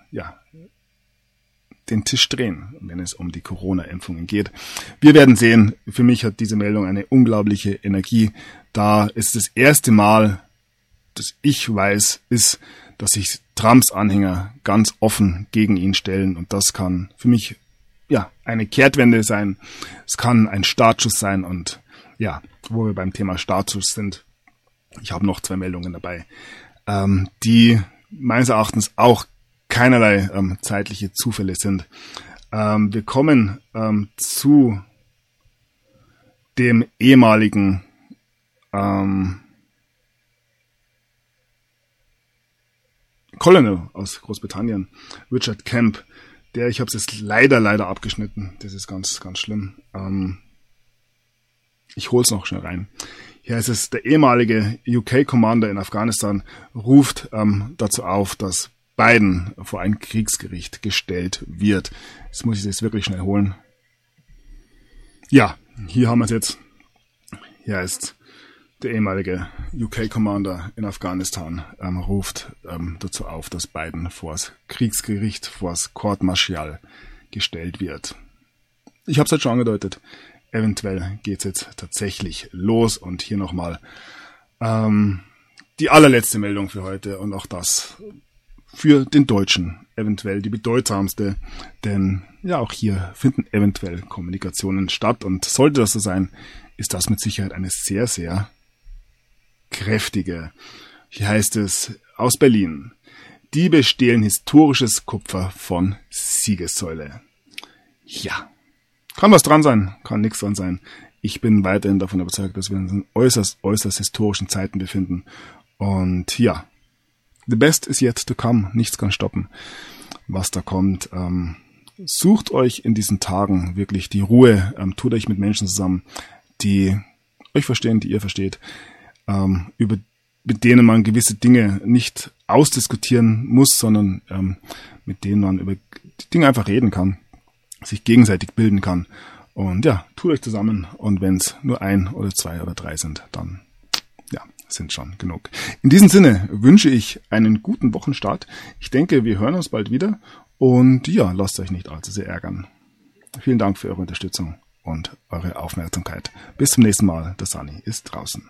den Tisch drehen, wenn es um die Corona-Impfungen geht. Wir werden sehen. Für mich hat diese Meldung eine unglaubliche Energie. Da ist das erste Mal, dass ich weiß, dass sich Trumps Anhänger ganz offen gegen ihn stellen. Und das kann für mich eine Kehrtwende sein. Es kann ein Startschuss sein. Und wo wir beim Thema Startschuss sind, ich habe noch 2 Meldungen dabei, die meines Erachtens auch keinerlei zeitliche Zufälle sind. Wir kommen zu dem ehemaligen Colonel aus Großbritannien, Richard Kemp, ich habe es jetzt leider abgeschnitten. Das ist ganz, ganz schlimm. Ich hol's noch schnell rein. Hier ist es, der ehemalige UK-Commander in Afghanistan ruft dazu auf, dass Biden vor ein Kriegsgericht gestellt wird. Jetzt muss ich das wirklich schnell holen. Ja, hier haben wir es jetzt. Hier ist der ehemalige UK-Commander in Afghanistan ruft dazu auf, dass Biden vor das Kriegsgericht, vor das Court Martial gestellt wird. Ich habe es halt schon angedeutet. Eventuell geht es jetzt tatsächlich los. Und hier nochmal die allerletzte Meldung für heute und auch das für den Deutschen eventuell die bedeutsamste, denn auch hier finden eventuell Kommunikationen statt und sollte das so sein, ist das mit Sicherheit eine sehr, sehr kräftige. Hier heißt es aus Berlin: Diebe stehlen historisches Kupfer von Siegessäule. Ja, kann was dran sein, kann nichts dran sein. Ich bin weiterhin davon überzeugt, dass wir uns in äußerst historischen Zeiten befinden und the best is yet to come. Nichts kann stoppen, was da kommt. Sucht euch in diesen Tagen wirklich die Ruhe. Tut euch mit Menschen zusammen, die euch verstehen, die ihr versteht, mit denen man gewisse Dinge nicht ausdiskutieren muss, sondern mit denen man über die Dinge einfach reden kann, sich gegenseitig bilden kann. Und tut euch zusammen. Und wenn es nur 1 oder 2 oder 3 sind, dann sind schon genug. In diesem Sinne wünsche ich einen guten Wochenstart. Ich denke, wir hören uns bald wieder und lasst euch nicht allzu sehr ärgern. Vielen Dank für eure Unterstützung und eure Aufmerksamkeit. Bis zum nächsten Mal. Der Sunny ist draußen.